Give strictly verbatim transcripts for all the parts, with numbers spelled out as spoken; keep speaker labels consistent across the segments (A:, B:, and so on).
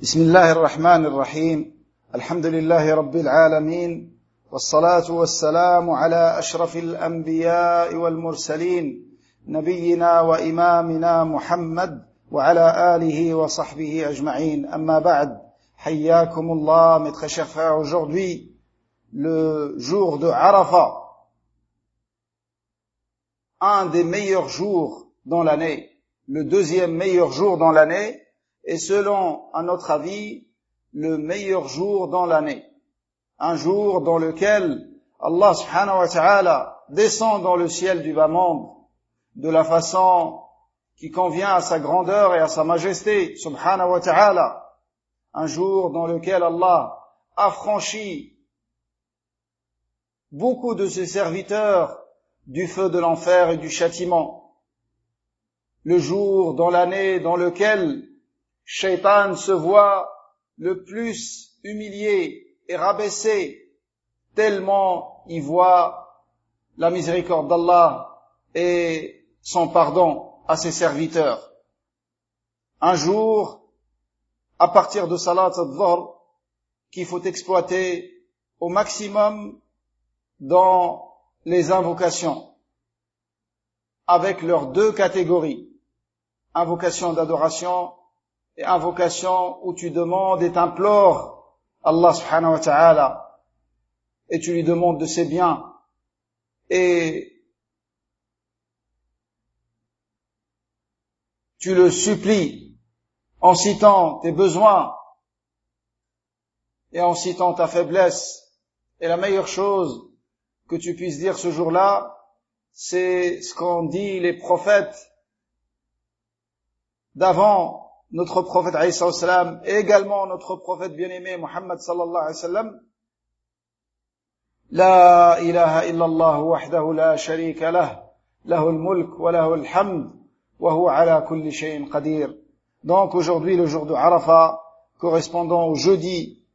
A: بسم الله الرحمن الرحيم الحمد لله رب العالمين والصلاة والسلام على أشرف الأنبياء والمرسلين نبينا وإمامنا محمد وعلى آله وصحبه أجمعين أما بعد حياكم الله mes très chers frères. Aujourd'hui le jour de Arafat, un des meilleurs jours dans l'année, le deuxième meilleur jour dans l'année et selon, à notre avis, le meilleur jour dans l'année. Un jour dans lequel Allah subhanahu wa ta'ala descend dans le ciel du bas monde de la façon qui convient à sa grandeur et à sa majesté subhanahu wa ta'ala. Un jour dans lequel Allah affranchit beaucoup de ses serviteurs du feu de l'enfer et du châtiment. Le jour dans l'année dans lequel Shaitan se voit le plus humilié et rabaissé, tellement il voit la miséricorde d'Allah et son pardon à ses serviteurs. Un jour, à partir de Salat al-Dhuhr, qu'il faut exploiter au maximum dans les invocations, avec leurs deux catégories, invocation d'adoration et invocation où tu demandes et t'implores Allah subhanahu wa ta'ala et tu lui demandes de ses biens et tu le supplies en citant tes besoins et en citant ta faiblesse. Et la meilleure chose que tu puisses dire ce jour-là, c'est ce qu'ont dit les prophètes d'avant notre prophète alayhi salam et également notre prophète bien-aimé Muhammad sallallahu alayhi wa sallam. La ilaha illallah wahdahu la sharika lah, lahul mulk wa lahul hamd wa huwa ala kulli shay'in qadir. Donc aujourd'hui le jour de Arafat, correspondant au jeudi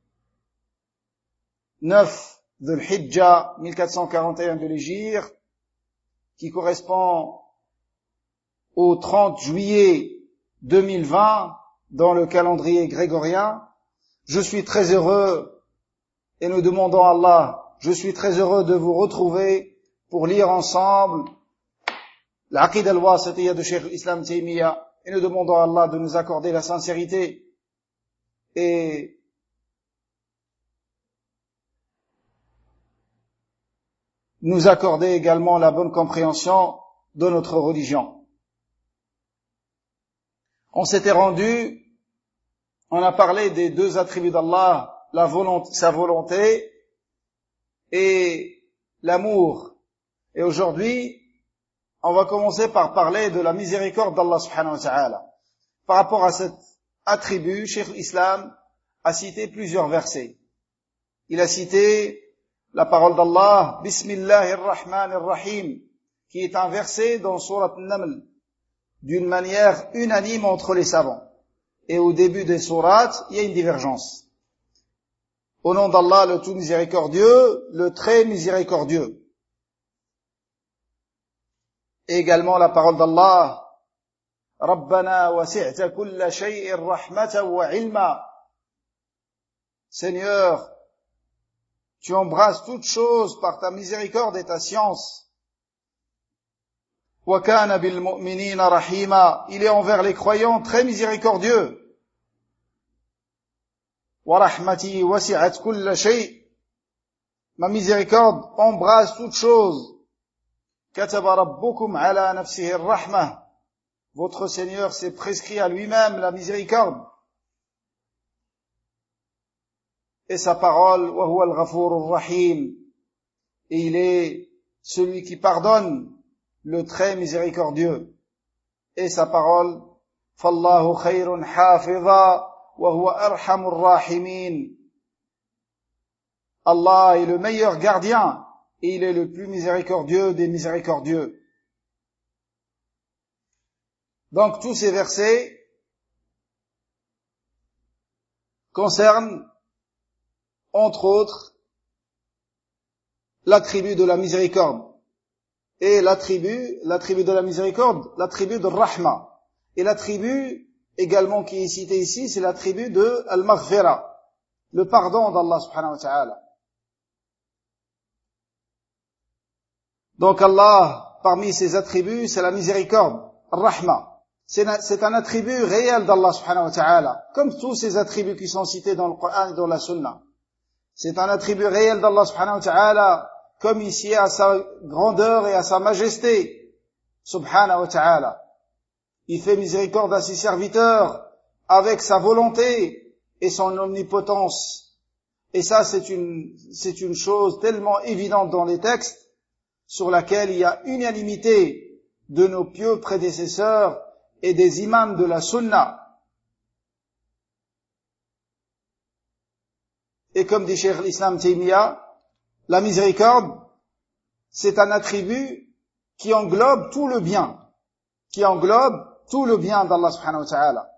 A: neuf de l'Hijjah mille quatre cent quarante et un de l'Hégire, qui correspond au trente juillet deux mille vingt dans le calendrier grégorien. Je suis très heureux et nous demandons à Allah, je suis très heureux de vous retrouver pour lire ensemble l'Aqida al-Wasitiyya de Cheikh al-Islam Taymiyyah et nous demandons à Allah de nous accorder la sincérité et nous accorder également la bonne compréhension de notre religion. On s'était rendu, on a parlé des deux attributs d'Allah, la volonté, sa volonté et l'amour. Et aujourd'hui, on va commencer par parler de la miséricorde d'Allah subhanahu wa ta'ala. Par rapport à cet attribut, Cheikh l'Islam a cité plusieurs versets. Il a cité la parole d'Allah, Bismillahir Rahmanir Rahim, qui est un verset dans Surat An-Naml, d'une manière unanime entre les savants. Et au début des sourates, il y a une divergence. Au nom d'Allah, le tout miséricordieux, le très miséricordieux. Et également la parole d'Allah, Rabbana wasi'ta kulla shay'in rahmatan wa ilma. Seigneur, tu embrasses toutes choses par ta miséricorde et ta science. وَكَانَ بِالْمُؤْمِنِينَ رَحِيمًا. Il est envers les croyants très miséricordieux. وَرَحْمَتِي وَسِعَتْ كُلَّ شَيْءٍ. Ma miséricorde embrasse toutes choses. كَتَبَ رَبُّكُمْ عَلَى نَفْسِهِ الرَّحْمَةِ. Votre Seigneur s'est prescrit à lui-même la miséricorde. Et sa parole, وَهُوَ الْغَفُورُ الرَّحِيمُ. Et il est celui qui pardonne, le très miséricordieux. Et sa parole, فَاللَّهُ خَيْرٌ حَافِظًا وَهُوَ أَرْحَمُ الرَّاحِمِينَ. Allah est le meilleur gardien et il est le plus miséricordieux des miséricordieux. Donc tous ces versets concernent, entre autres, l'attribut de la miséricorde. Et l'attribut, l'attribut de la miséricorde, l'attribut de Rahma. Et l'attribut également qui est cité ici, c'est l'attribut de Al-Maghfira, le pardon d'Allah subhanahu wa ta'ala. Donc Allah, parmi ses attributs, c'est la miséricorde, Ar-Rahma. C'est un attribut réel d'Allah subhanahu wa ta'ala, comme tous ces attributs qui sont cités dans le Coran et dans la Sunna. C'est un attribut réel d'Allah subhanahu wa ta'ala, comme ici à sa grandeur et à sa majesté, subhanahu wa ta'ala. Il fait miséricorde à ses serviteurs avec sa volonté et son omnipotence. Et ça, c'est une, c'est une chose tellement évidente dans les textes, sur laquelle il y a unanimité de nos pieux prédécesseurs et des imams de la Sunna. Et comme dit Cheikh l'Islam Taymiyyah, la miséricorde, c'est un attribut qui englobe tout le bien, qui englobe tout le bien d'Allah subhanahu wa ta'ala.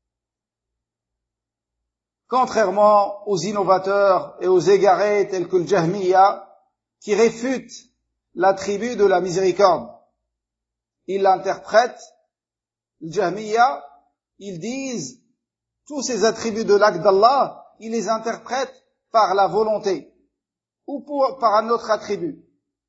A: Contrairement aux innovateurs et aux égarés tels que le Jahmiya, qui réfutent l'attribut de la miséricorde. Ils l'interprètent, le Jahmiya, ils disent, tous ces attributs de l'acte d'Allah, ils les interprètent par la volonté, ou pour, par un autre attribut.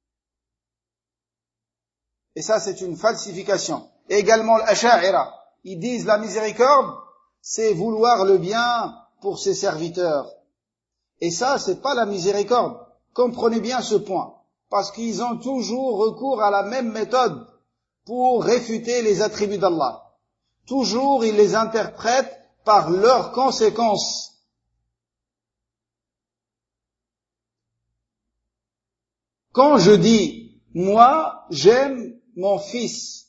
A: Et ça, c'est une falsification. Et également l'Asha'ira, ils disent la miséricorde, c'est vouloir le bien pour ses serviteurs. Et ça, c'est pas la miséricorde. Comprenez bien ce point. Parce qu'ils ont toujours recours à la même méthode pour réfuter les attributs d'Allah. Toujours, ils les interprètent par leurs conséquences. Quand je dis, moi, j'aime mon fils,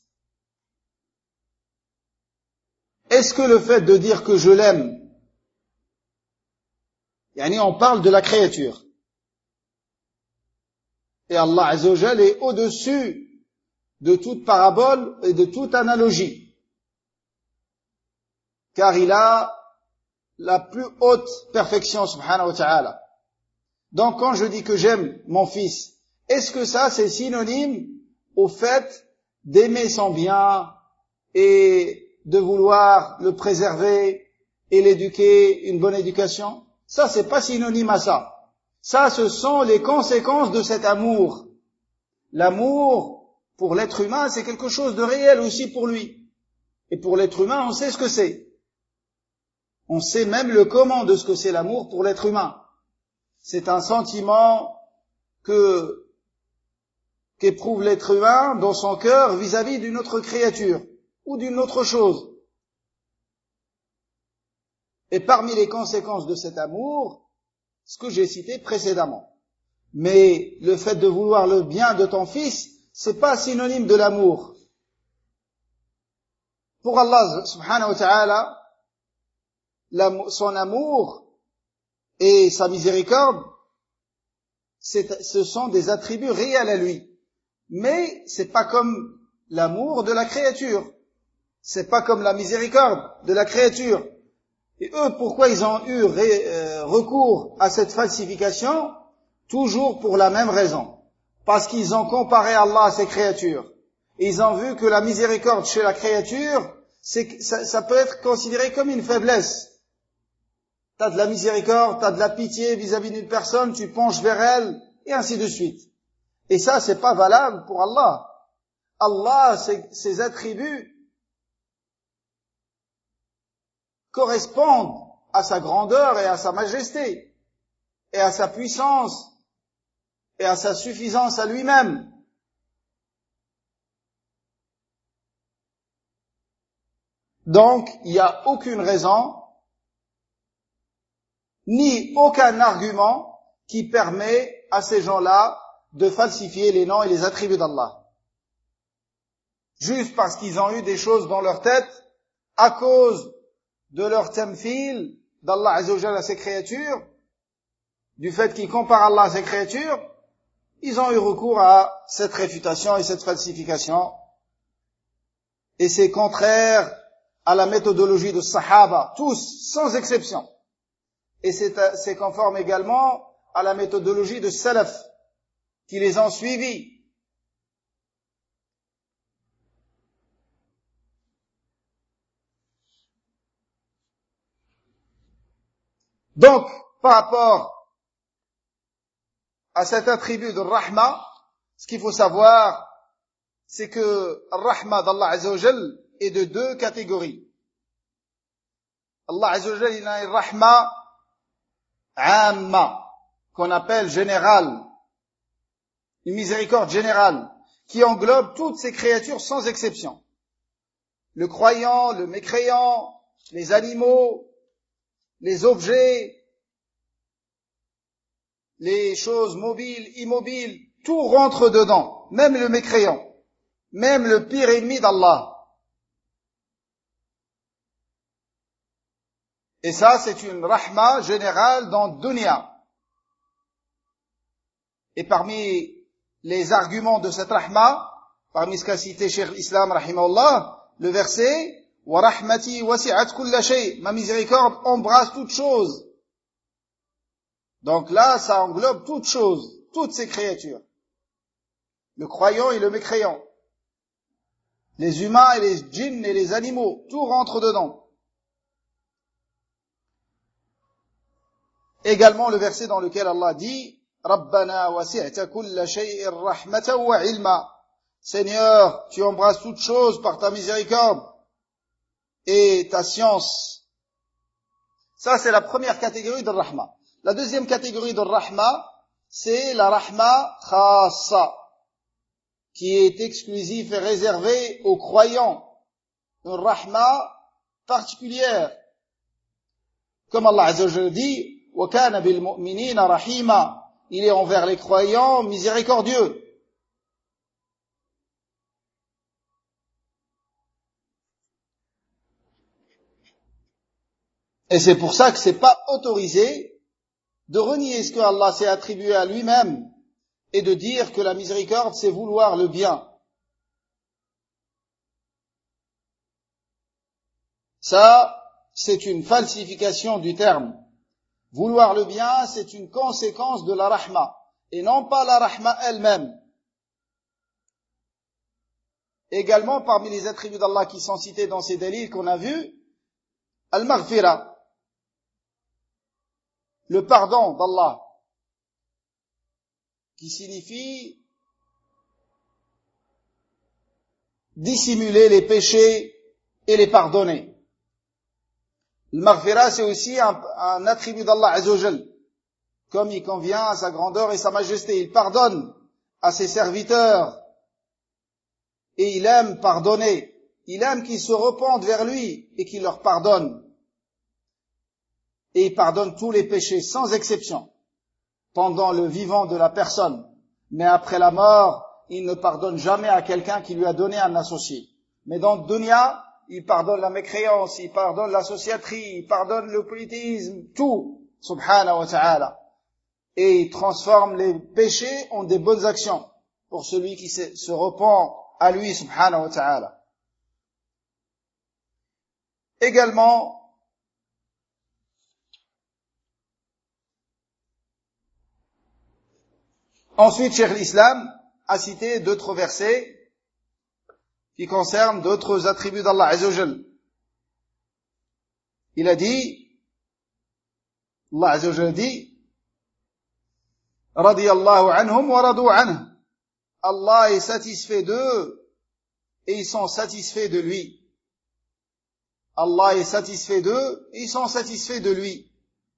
A: est-ce que le fait de dire que je l'aime, yani on parle de la créature, et Allah Azza wa Jal est au-dessus de toute parabole et de toute analogie, car il a la plus haute perfection, subhanahu wa ta'ala. Donc quand je dis que j'aime mon fils, est-ce que ça c'est synonyme au fait d'aimer son bien et de vouloir le préserver et l'éduquer, une bonne éducation? Ça c'est pas synonyme à ça. Ça, ce sont les conséquences de cet amour. L'amour, pour l'être humain, c'est quelque chose de réel aussi pour lui. Et pour l'être humain, on sait ce que c'est. On sait même le comment de ce que c'est l'amour pour l'être humain. C'est un sentiment que, qu'éprouve l'être humain dans son cœur vis-à-vis d'une autre créature ou d'une autre chose. Et parmi les conséquences de cet amour, ce que j'ai cité précédemment. Mais le fait de vouloir le bien de ton fils, c'est pas synonyme de l'amour. Pour Allah subhanahu wa ta'ala, son amour et sa miséricorde, c'est, ce sont des attributs réels à lui. Mais c'est pas comme l'amour de la créature. C'est pas comme la miséricorde de la créature. Et eux, pourquoi ils ont eu ré, euh, recours à cette falsification? Toujours pour la même raison. Parce qu'ils ont comparé Allah à ses créatures. Et ils ont vu que la miséricorde chez la créature, c'est, ça, ça peut être considéré comme une faiblesse. T'as de la miséricorde, t'as de la pitié vis-à-vis d'une personne, tu penches vers elle, et ainsi de suite. Et ça, c'est pas valable pour Allah. Allah, ses, ses attributs correspondent à sa grandeur et à sa majesté, et à sa puissance, et à sa suffisance à lui-même. Donc, il n'y a aucune raison, ni aucun argument qui permet à ces gens-là de falsifier les noms et les attributs d'Allah. Juste parce qu'ils ont eu des choses dans leur tête, à cause de leur tamthil d'Allah Azza wa Jalla à ses créatures, du fait qu'ils comparent Allah à ses créatures, ils ont eu recours à cette réfutation et cette falsification. Et c'est contraire à la méthodologie de Sahaba, tous, sans exception. Et c'est, c'est conforme également à la méthodologie de Salaf, qui les ont suivis. Donc, par rapport à cet attribut de Rahma, ce qu'il faut savoir, c'est que Rahma d'Allah Azza wa Jal est de deux catégories. Allah Azza wa Jal, il a une Rahma Amma, qu'on appelle générale, une miséricorde générale, qui englobe toutes ces créatures sans exception. Le croyant, le mécréant, les animaux, les objets, les choses mobiles, immobiles, tout rentre dedans, même le mécréant, même le pire ennemi d'Allah. Et ça, c'est une rahma générale dans dunya. Et parmi les arguments de cette rahma, parmi ce qu'a cité Cheikh l'Islam, rahimahullah, le verset « Wa rahmati wasi'at kulla shay » ma miséricorde embrasse toutes choses. Donc là, ça englobe toutes choses, toutes ces créatures. Le croyant et le mécréant. Les humains et les djinns et les animaux, tout rentre dedans. Également le verset dans lequel Allah dit « Rabbana wasi'ta kulla shay'in rahmatan wa ilma » Seigneur, tu embrasses toutes choses par ta miséricorde et ta science. Ça, c'est la première catégorie de rahma. La deuxième catégorie de rahma, c'est la rahma khassa, qui est exclusive et réservée aux croyants. Une rahma particulière. Comme Allah Azza wa Jalla dit, wa kana bil mu'minina rahima, il est envers les croyants miséricordieux. Et c'est pour ça que c'est pas autorisé de renier ce que Allah s'est attribué à lui-même et de dire que la miséricorde, c'est vouloir le bien. Ça, c'est une falsification du terme. Vouloir le bien, c'est une conséquence de la rahma, et non pas la rahma elle-même. Également, parmi les attributs d'Allah qui sont cités dans ces délits qu'on a vus, al-maghfira, le pardon d'Allah, qui signifie dissimuler les péchés et les pardonner. Le maghfira, c'est aussi un, un attribut d'Allah Azza wa Jal, comme il convient à sa grandeur et sa majesté. Il pardonne à ses serviteurs et il aime pardonner. Il aime qu'ils se repentent vers lui et qu'il leur pardonne. Et il pardonne tous les péchés sans exception pendant le vivant de la personne. Mais après la mort, il ne pardonne jamais à quelqu'un qui lui a donné un associé. Mais dans le dunya, il pardonne la mécréance, il pardonne l'associaterie, il pardonne le politisme, tout, subhanahu wa ta'ala. Et il transforme les péchés en des bonnes actions pour celui qui se, se repent à lui, subhanahu wa ta'ala. Également, ensuite, Cheikh l'Islam a cité d'autres versets qui concernent d'autres attributs d'Allah Azza wa Jal. Il a dit, Allah Azza wa Jal dit, radiyallahu anhum wa radu anhu. Allah est satisfait d'eux et ils sont satisfaits de lui. Allah est satisfait d'eux et ils sont satisfaits de lui.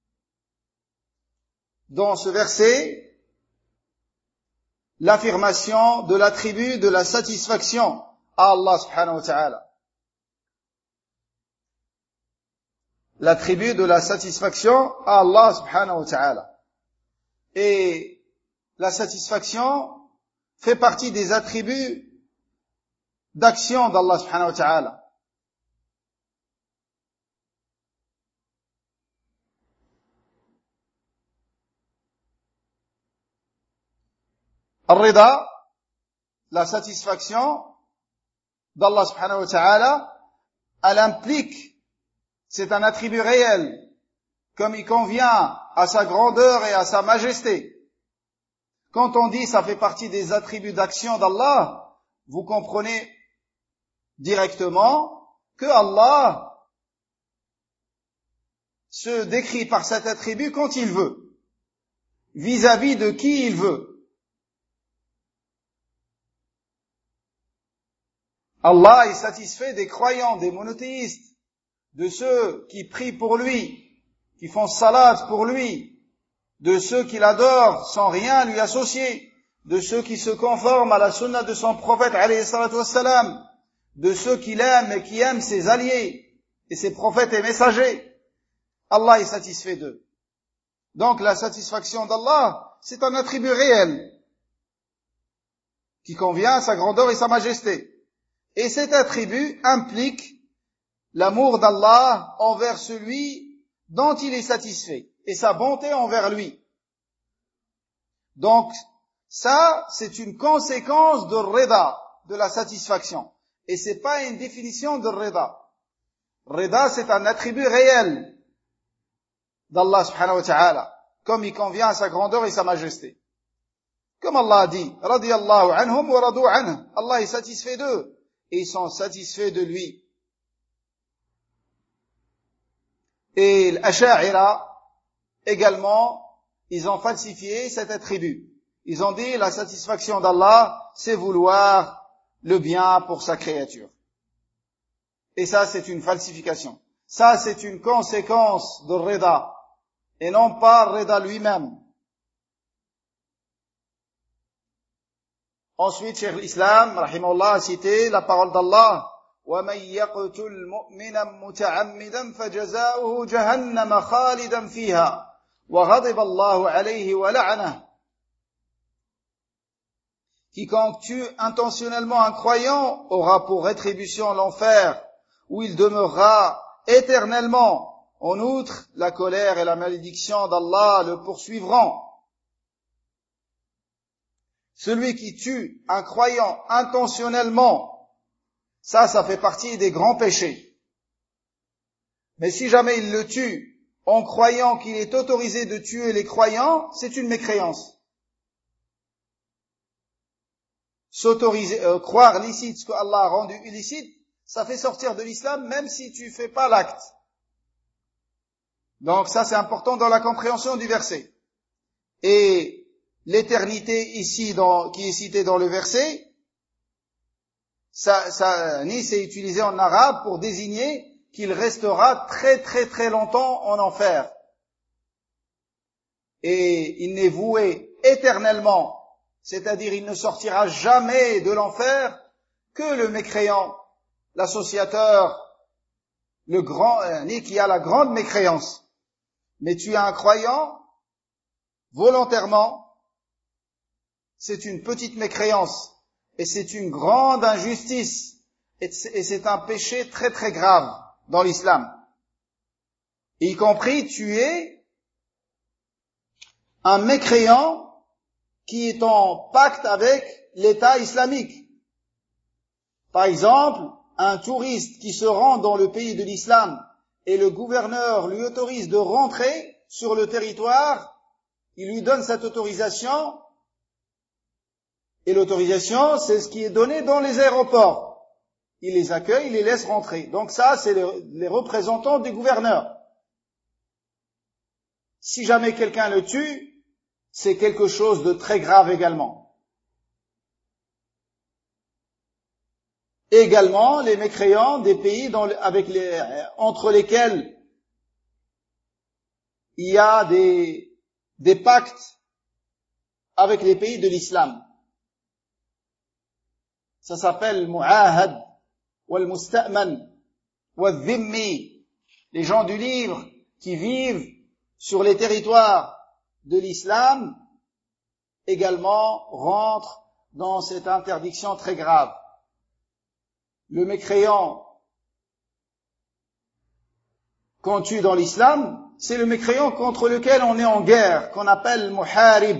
A: Dans ce verset, l'affirmation de l'attribut de la satisfaction à Allah subhanahu wa ta'ala. L'attribut de la satisfaction à Allah subhanahu wa ta'ala. Et la satisfaction fait partie des attributs d'action d'Allah subhanahu wa ta'ala. Al-Rida, la satisfaction d'Allah subhanahu wa ta'ala, elle implique, c'est un attribut réel, comme il convient à sa grandeur et à sa majesté. Quand on dit ça fait partie des attributs d'action d'Allah, vous comprenez directement que Allah se décrit par cet attribut quand il veut, vis-à-vis de qui il veut. Allah est satisfait des croyants, des monothéistes, de ceux qui prient pour lui, qui font salat pour lui, de ceux qui l'adorent sans rien lui associer, de ceux qui se conforment à la sunna de son prophète alayhi salatu wassalam, de ceux qui l'aiment et qui aiment ses alliés et ses prophètes et messagers. Allah est satisfait d'eux. Donc la satisfaction d'Allah, c'est un attribut réel qui convient à sa grandeur et sa majesté. Et cet attribut implique l'amour d'Allah envers celui dont il est satisfait et sa bonté envers lui. Donc ça, c'est une conséquence de rida, de la satisfaction. Et c'est pas une définition de rida. Rida, c'est un attribut réel d'Allah subhanahu wa ta'ala, comme il convient à sa grandeur et sa majesté. Comme Allah a dit, radiyallahu anhum wa radu anhu. Allah est satisfait d'eux et ils sont satisfaits de lui. Et l'Asha'ira, également, ils ont falsifié cet attribut. Ils ont dit, la satisfaction d'Allah, c'est vouloir le bien pour sa créature. Et ça, c'est une falsification. Ça, c'est une conséquence de Rida, et non pas Rida lui-même. Ensuite, Cheikh l'Islam, rahimahullah, a cité la parole d'Allah, وَمَنْ يَقْتُلْ مُؤْمِنًا مُتَعَمِّدًا فَجَزَاؤُهُ جَهَنَّمَ خَالِدًا فِيهَا وَغَضِبَ اللَّهُ عَلَيْهِ وَلَعْنَهُ. Quiconque tue intentionnellement un croyant aura pour rétribution l'enfer, où il demeurera éternellement. En outre, la colère et la malédiction d'Allah le poursuivront. Celui qui tue un croyant intentionnellement, ça, ça fait partie des grands péchés. Mais si jamais il le tue en croyant qu'il est autorisé de tuer les croyants, c'est une mécréance. S'autoriser, euh, croire licite ce que Allah a rendu illicite, ça fait sortir de l'islam même si tu fais pas l'acte. Donc ça c'est important dans la compréhension du verset. Et l'éternité ici dans, qui est citée dans le verset, ça, ça, ni c'est utilisé en arabe pour désigner qu'il restera très très très longtemps en enfer. Et il n'est voué éternellement, c'est-à-dire il ne sortira jamais de l'enfer que le mécréant, l'associateur, le grand, euh, ni qui a la grande mécréance. Mais tu es un croyant, volontairement, c'est une petite mécréance, et c'est une grande injustice, et c'est un péché très très grave dans l'islam. Y compris tuer un mécréant qui est en pacte avec l'État islamique. Par exemple, un touriste qui se rend dans le pays de l'islam et le gouverneur lui autorise de rentrer sur le territoire, il lui donne cette autorisation, et l'autorisation, c'est ce qui est donné dans les aéroports. Il les accueille, il les laisse rentrer. Donc ça, c'est les représentants du gouverneur. Si jamais quelqu'un le tue, c'est quelque chose de très grave également. Également, les mécréants des pays dans, avec les, entre lesquels il y a des, des pactes avec les pays de l'islam. Ça s'appelle mu'ahad, wal musta'man, wal dhimmi. Les gens du livre qui vivent sur les territoires de l'islam également rentrent dans cette interdiction très grave. Le mécréant qu'on tue dans l'islam, c'est le mécréant contre lequel on est en guerre, qu'on appelle muharib.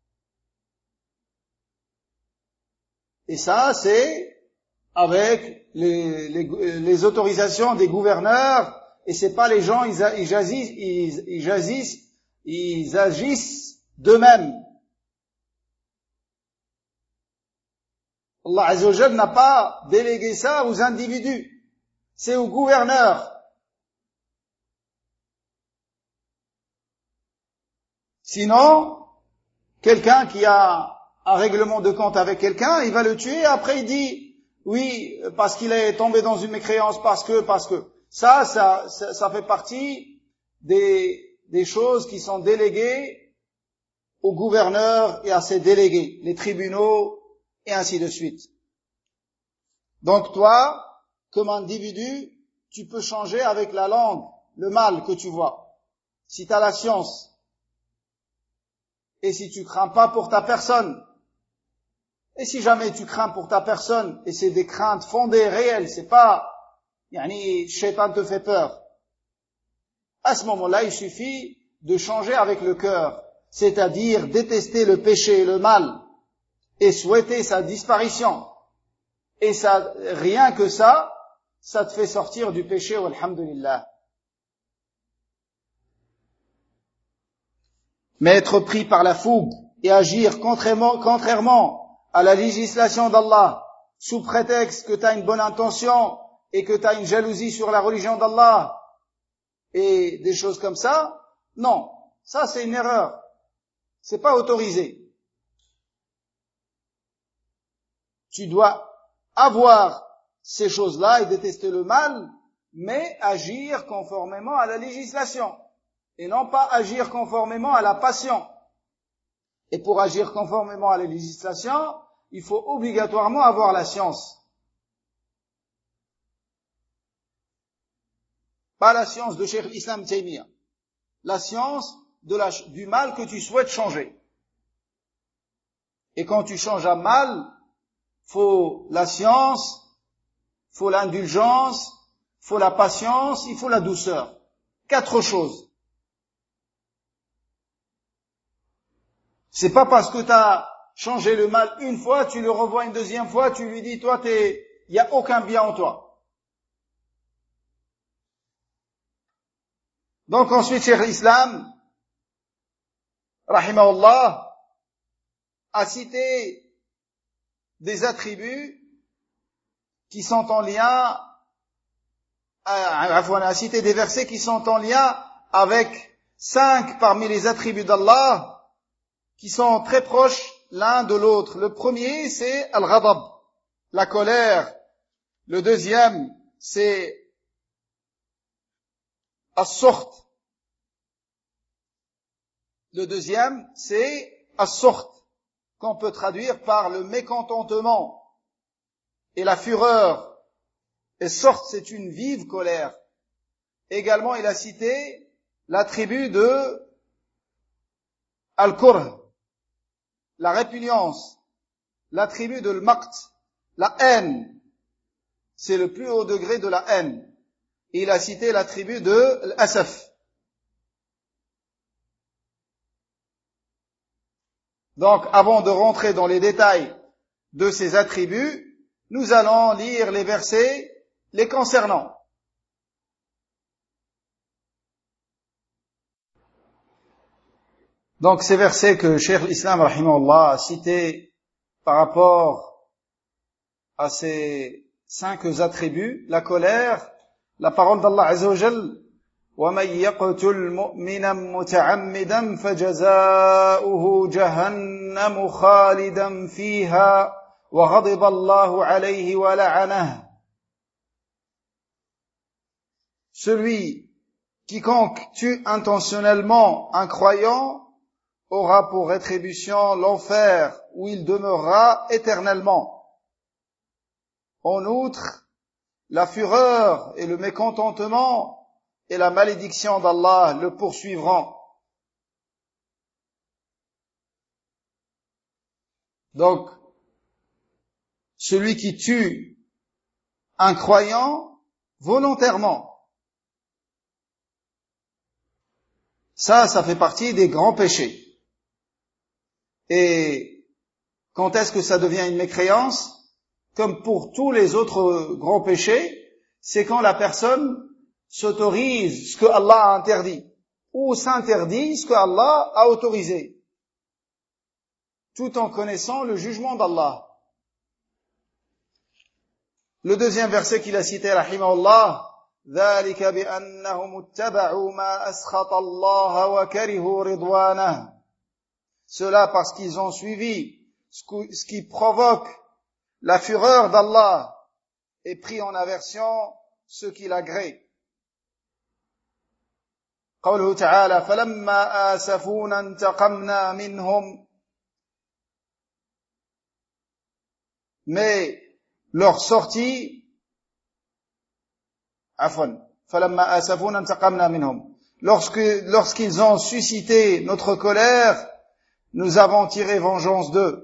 A: Et ça, c'est avec les, les, les autorisations des gouverneurs, et c'est pas les gens, ils, ils jaillissent, ils, ils jaillissent, ils agissent d'eux-mêmes. Allah Azza wa Jalla n'a pas délégué ça aux individus, c'est aux gouverneurs. Sinon, quelqu'un qui a un règlement de compte avec quelqu'un, il va le tuer, après il dit, oui, parce qu'il est tombé dans une mécréance, parce que, parce que. Ça, ça, ça, ça fait partie des, des choses qui sont déléguées au gouverneur et à ses délégués, les tribunaux, et ainsi de suite. Donc toi, comme individu, tu peux changer avec la langue le mal que tu vois. Si tu as la science, et si tu crains pas pour ta personne, et si jamais tu crains pour ta personne, et c'est des craintes fondées, réelles, c'est pas, yani, Shaitan te fait peur. À ce moment-là, il suffit de changer avec le cœur, c'est-à-dire détester le péché et le mal, et souhaiter sa disparition. Et ça, rien que ça, ça te fait sortir du péché, walhamdulillah. Mais être pris par la fougue et agir contrairement, contrairement à la législation d'Allah, sous prétexte que tu as une bonne intention et que tu as une jalousie sur la religion d'Allah, et des choses comme ça, non, ça c'est une erreur. C'est pas autorisé. Tu dois avoir ces choses-là et détester le mal, mais agir conformément à la législation, et non pas agir conformément à la passion. Et pour agir conformément à la législation, il faut obligatoirement avoir la science. Pas la science de Cheikh Islam Taymiyyah. La science de la, du mal que tu souhaites changer. Et quand tu changes à mal, faut la science, faut l'indulgence, faut la patience, il faut la douceur. Quatre choses. C'est pas parce que tu as changé le mal une fois, tu le revois une deuxième fois, tu lui dis, toi, t'es, il n'y a aucun bien en toi. Donc ensuite, Cheikh l'Islam, rahimahullah, a cité des attributs qui sont en lien, a cité des versets qui sont en lien avec cinq parmi les attributs d'Allah, qui sont très proches l'un de l'autre. Le premier, c'est Al-Ghadab, la colère. Le deuxième, c'est As-Sukht. Le deuxième, c'est As-Sukht, qu'on peut traduire par le mécontentement et la fureur. Et Sukht, c'est une vive colère. Également, il a cité l'attribut de Al-Kurh, la répugnance, l'attribut de l'Maqt, la haine. C'est le plus haut degré de la haine. Et il a cité l'attribut de l'Asaf. Donc, avant de rentrer dans les détails de ces attributs, nous allons lire les versets les concernant. Donc, ces versets que Cheikh l'Islam, rahimahullah, a cités par rapport à ces cinq attributs, la colère, la parole d'Allah Azza wa Jal, وَمَنْ يَقْتُلْ مُؤْمِنًا مُتَعَمِّدًا فَجَزَاؤُهُ جَهَنَّمُ خَالِدًا فِيهَا وَغَضِبَ اللَّهُ عَلَيْهِ وَلَعَنَهُ. Celui quiconque tue intentionnellement un croyant aura pour rétribution l'enfer où il demeurera éternellement. En outre, la fureur et le mécontentement et la malédiction d'Allah le poursuivront. Donc, celui qui tue un croyant volontairement, ça, ça fait partie des grands péchés. Et quand est-ce que ça devient une mécréance? Comme pour tous les autres grands péchés, c'est quand la personne s'autorise ce que Allah a interdit, ou s'interdit ce que Allah a autorisé, tout en connaissant le jugement d'Allah. Le deuxième verset qu'il a cité, rahimahullah, ذَلِكَ بِأَنَّهُمُ اتَّبَعُوا مَا أَسْخَطَ اللَّهَ وَكَرِهُوا رِضْوَانَهُ Cela parce qu'ils ont suivi ce qui provoque la fureur d'Allah et pris en aversion ce qui l'agrée. قوله تعالى فلما آسفونا انتقمنا منهم. Mais leur sortie, عفوا فلما آسفونا انتقمنا منهم. Lorsque, lorsqu'ils ont suscité notre colère, nous avons tiré vengeance d'eux.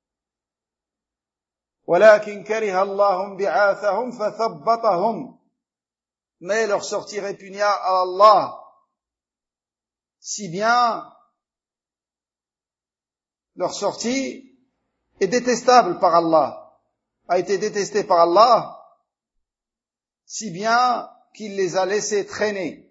A: ولكن كره الله بعاثهم فثبطهم. Mais leur sortie répugna à Allah, si bien leur sortie est détestable par Allah, a été détestée par Allah, si bien qu'il les a laissés traîner.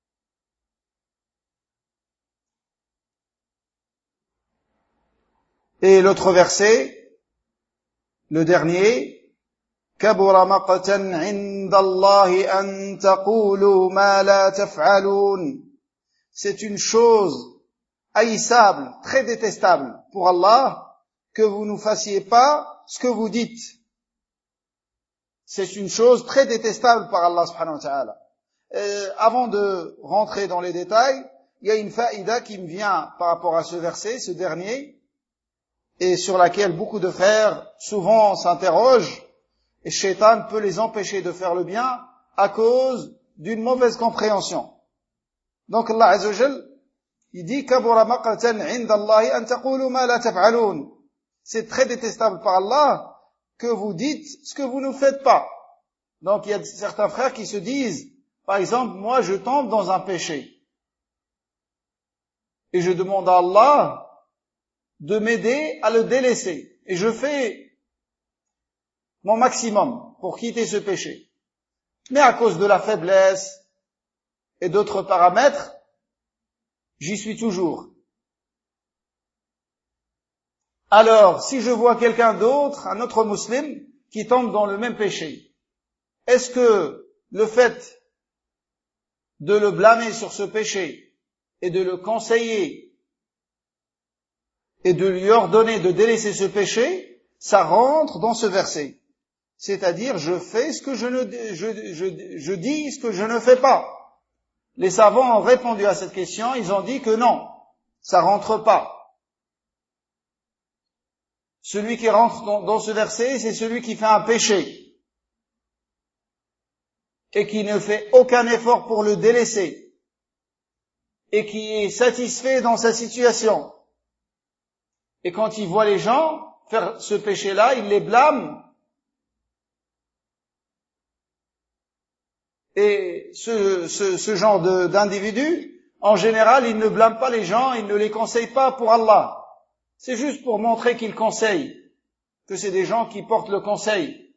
A: Et l'autre verset, le dernier, كبر مقتا عند الله أن تقولوا ما لا تفعلون. C'est une chose haïssable, très détestable pour Allah, que vous ne fassiez pas ce que vous dites. C'est une chose très détestable par Allah subhanahu wa ta'ala. Euh, avant de rentrer dans les détails, il y a une faïda qui me vient par rapport à ce verset, ce dernier, et sur laquelle beaucoup de frères souvent s'interrogent, et Shaitan peut les empêcher de faire le bien à cause d'une mauvaise compréhension. Donc Allah Azza wa Jal, il dit kabura maqtan 'inda Allah an taqulu ma la taf'alun. C'est très détestable par Allah que vous dites ce que vous ne faites pas. Donc il y a certains frères qui se disent, par exemple, moi je tombe dans un péché et je demande à Allah de m'aider à le délaisser, et je fais mon maximum pour quitter ce péché. Mais à cause de la faiblesse et d'autres paramètres, j'y suis toujours. Alors, si je vois quelqu'un d'autre, un autre musulman, qui tombe dans le même péché, est-ce que le fait de le blâmer sur ce péché et de le conseiller et de lui ordonner de délaisser ce péché, ça rentre dans ce verset. C'est-à-dire, je fais ce que je ne, je, je, je dis ce que je ne fais pas. Les savants ont répondu à cette question, ils ont dit que non, ça rentre pas. Celui qui rentre dans, dans ce verset, c'est celui qui fait un péché et qui ne fait aucun effort pour le délaisser et qui est satisfait dans sa situation. Et quand il voit les gens faire ce péché-là, il les blâme. Et ce, ce, ce genre de, d'individu, en général, il ne blâme pas les gens, il ne les conseille pas pour Allah. C'est juste pour montrer qu'il conseille, que c'est des gens qui portent le conseil.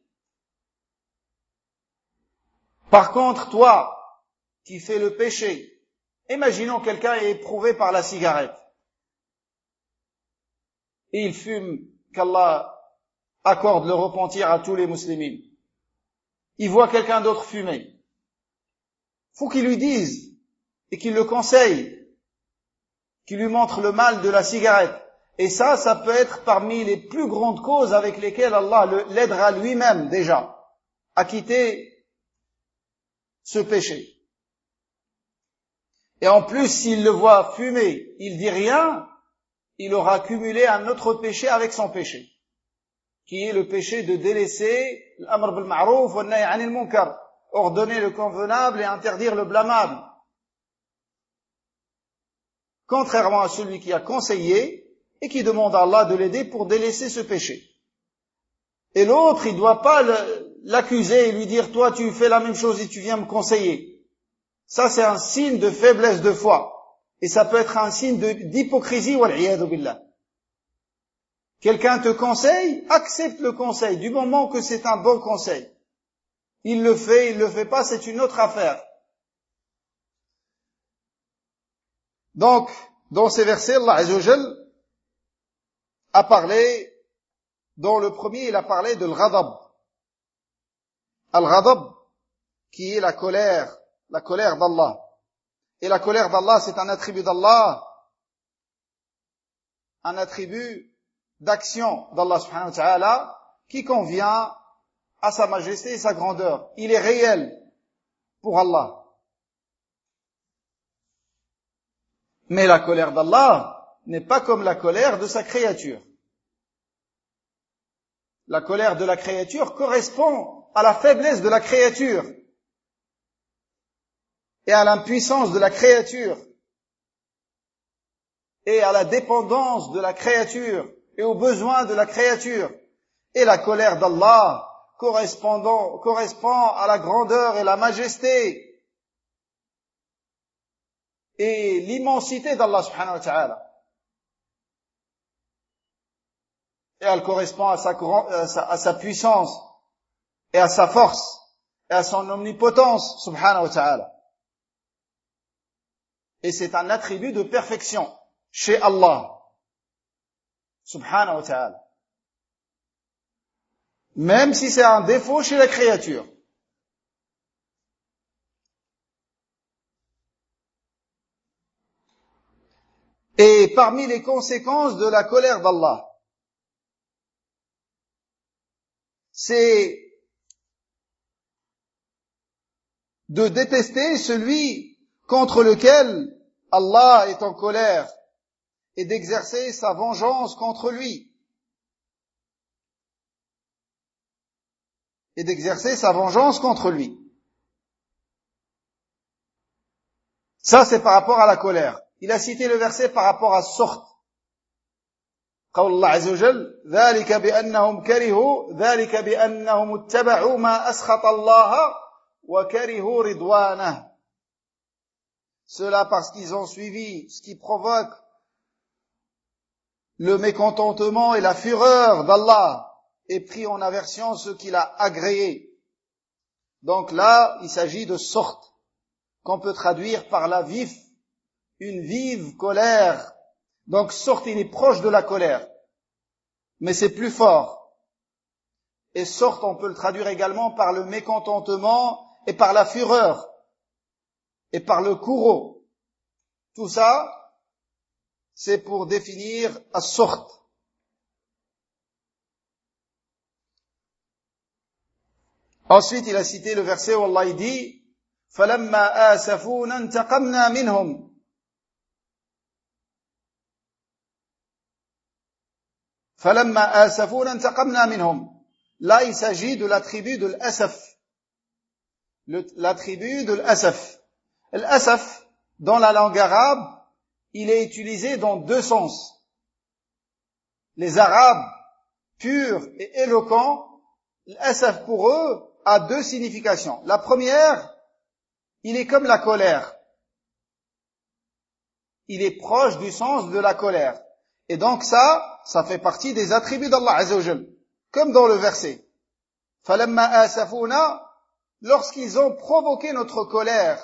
A: Par contre, toi, qui fais le péché, imaginons quelqu'un est éprouvé par la cigarette. Et il fume, qu'Allah accorde le repentir à tous les musulmans. Il voit quelqu'un d'autre fumer. Faut qu'il lui dise et qu'il le conseille, qu'il lui montre le mal de la cigarette. Et ça, ça peut être parmi les plus grandes causes avec lesquelles Allah l'aidera lui-même déjà à quitter ce péché. Et en plus, s'il le voit fumer, il dit rien, il aura cumulé un autre péché avec son péché, qui est le péché de délaisser l'amr bil ma'rouf wa nahy 'anil munkar, ordonner le convenable et interdire le blâmable. Contrairement à celui qui a conseillé et qui demande à Allah de l'aider pour délaisser ce péché. Et l'autre, il ne doit pas l'accuser et lui dire, toi tu fais la même chose et tu viens me conseiller. Ça c'est un signe de faiblesse de foi. Et ça peut être un signe de, d'hypocrisie, wal'iyadu billah. Quelqu'un te conseille, accepte le conseil, du moment que c'est un bon conseil. Il le fait, il le fait pas, c'est une autre affaire. Donc, dans ces versets, Allah Azza wa Jal a parlé, dans le premier, il a parlé de l'ghadab. Al-ghadab, qui est la colère, la colère d'Allah. Et la colère d'Allah, c'est un attribut d'Allah. un attribut d'action d'Allah subhanahu wa ta'ala qui convient à sa majesté et sa grandeur. Il est réel pour Allah. Mais la colère d'Allah n'est pas comme la colère de sa créature. La colère de la créature correspond à la faiblesse de la créature et à l'impuissance de la créature et à la dépendance de la créature et aux besoins de la créature. Et la colère d'Allah correspondant, correspond à la grandeur et la majesté et l'immensité d'Allah subhanahu wa ta'ala. Et elle correspond à sa, à, sa, à sa puissance et à sa force et à son omnipotence subhanahu wa ta'ala. Et c'est un attribut de perfection chez Allah subhanahu wa ta'ala. Même si c'est un défaut chez la créature. Et parmi les conséquences de la colère d'Allah, c'est de détester celui contre lequel Allah est en colère et d'exercer sa vengeance contre lui. Et d'exercer sa vengeance contre lui. Ça, c'est par rapport à la colère. Il a cité le verset par rapport à sorte. قول الله عز وجل ذلك بأنهم كرهوا ذلك بأنهم اتبعوا ما أسخط الله وكرهوا رضوانه. Cela parce qu'ils ont suivi ce qui provoque le mécontentement et la fureur d'Allah et pris en aversion ce qu'il a agréé. Donc là, il s'agit de sorte qu'on peut traduire par la vif, une vive colère. Donc sorte, il est proche de la colère, mais c'est plus fort. Et sorte, on peut le traduire également par le mécontentement et par la fureur et par le courroux. Tout ça, c'est pour définir la sorte. Ensuite, il a cité le verset où Allah dit فَلَمَّا آسَفُونَا انْتَقَمْنَا مِنْهُمْ. فَلَمَّا آسَفُونَا انْتَقَمْنَا مِنْهُمْ. Là, il s'agit de l'attribut de l'asaf. L'attribut de l'asaf. L'asaf, dans la langue arabe, il est utilisé dans deux sens. Les Arabes, purs et éloquents, l'asaf pour eux a deux significations. La première, il est comme la colère. Il est proche du sens de la colère. Et donc ça, ça fait partie des attributs d'Allah Azza wa Jal. Comme dans le verset. فَلَمَّا آسَفُونَا, lorsqu'ils ont provoqué notre colère,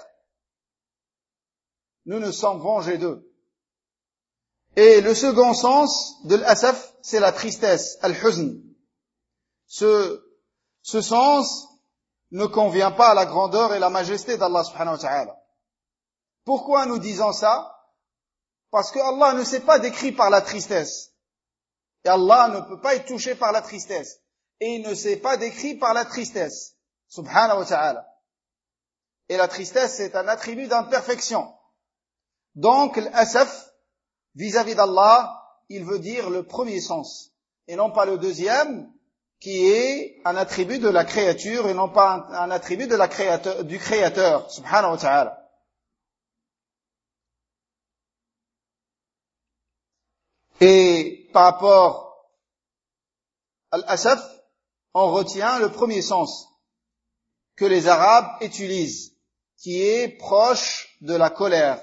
A: nous nous sommes vengés d'eux. Et le second sens de l'asaf, c'est la tristesse, al-huzn. Ce, ce sens ne convient pas à la grandeur et la majesté d'Allah subhanahu wa ta'ala. Pourquoi nous disons ça? Parce que Allah ne s'est pas décrit par la tristesse. Et Allah ne peut pas être touché par la tristesse. Et il ne s'est pas décrit par la tristesse. Subhanahu wa ta'ala. Et la tristesse, c'est un attribut d'imperfection. Donc, l'asaf, vis-à-vis d'Allah, il veut dire le premier sens. Et non pas le deuxième, qui est un attribut de la créature et non pas un, un attribut de la créateur, du créateur, subhanahu wa ta'ala. Et par rapport à l'asaf, on retient le premier sens que les Arabes utilisent, qui est proche de la colère.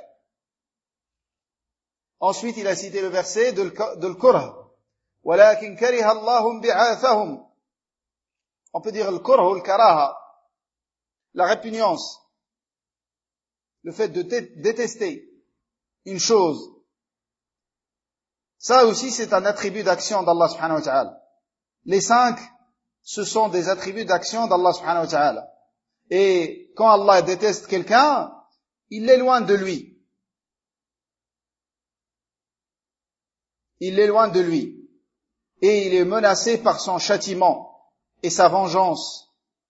A: Ensuite, il a cité le verset de l'kurh. وَلَكِنْ كَرِهَ اللَّهُمْ بِعَاثَهُمْ. On peut dire le kurh ou le karaha, la répugnance, le fait de détester une chose. Ça aussi, c'est un attribut d'action d'Allah subhanahu wa ta'ala. Les cinq, ce sont des attributs d'action d'Allah subhanahu wa ta'ala. Et quand Allah déteste quelqu'un, il l'éloigne de lui. il l'éloigne de lui et il est menacé par son châtiment et sa vengeance.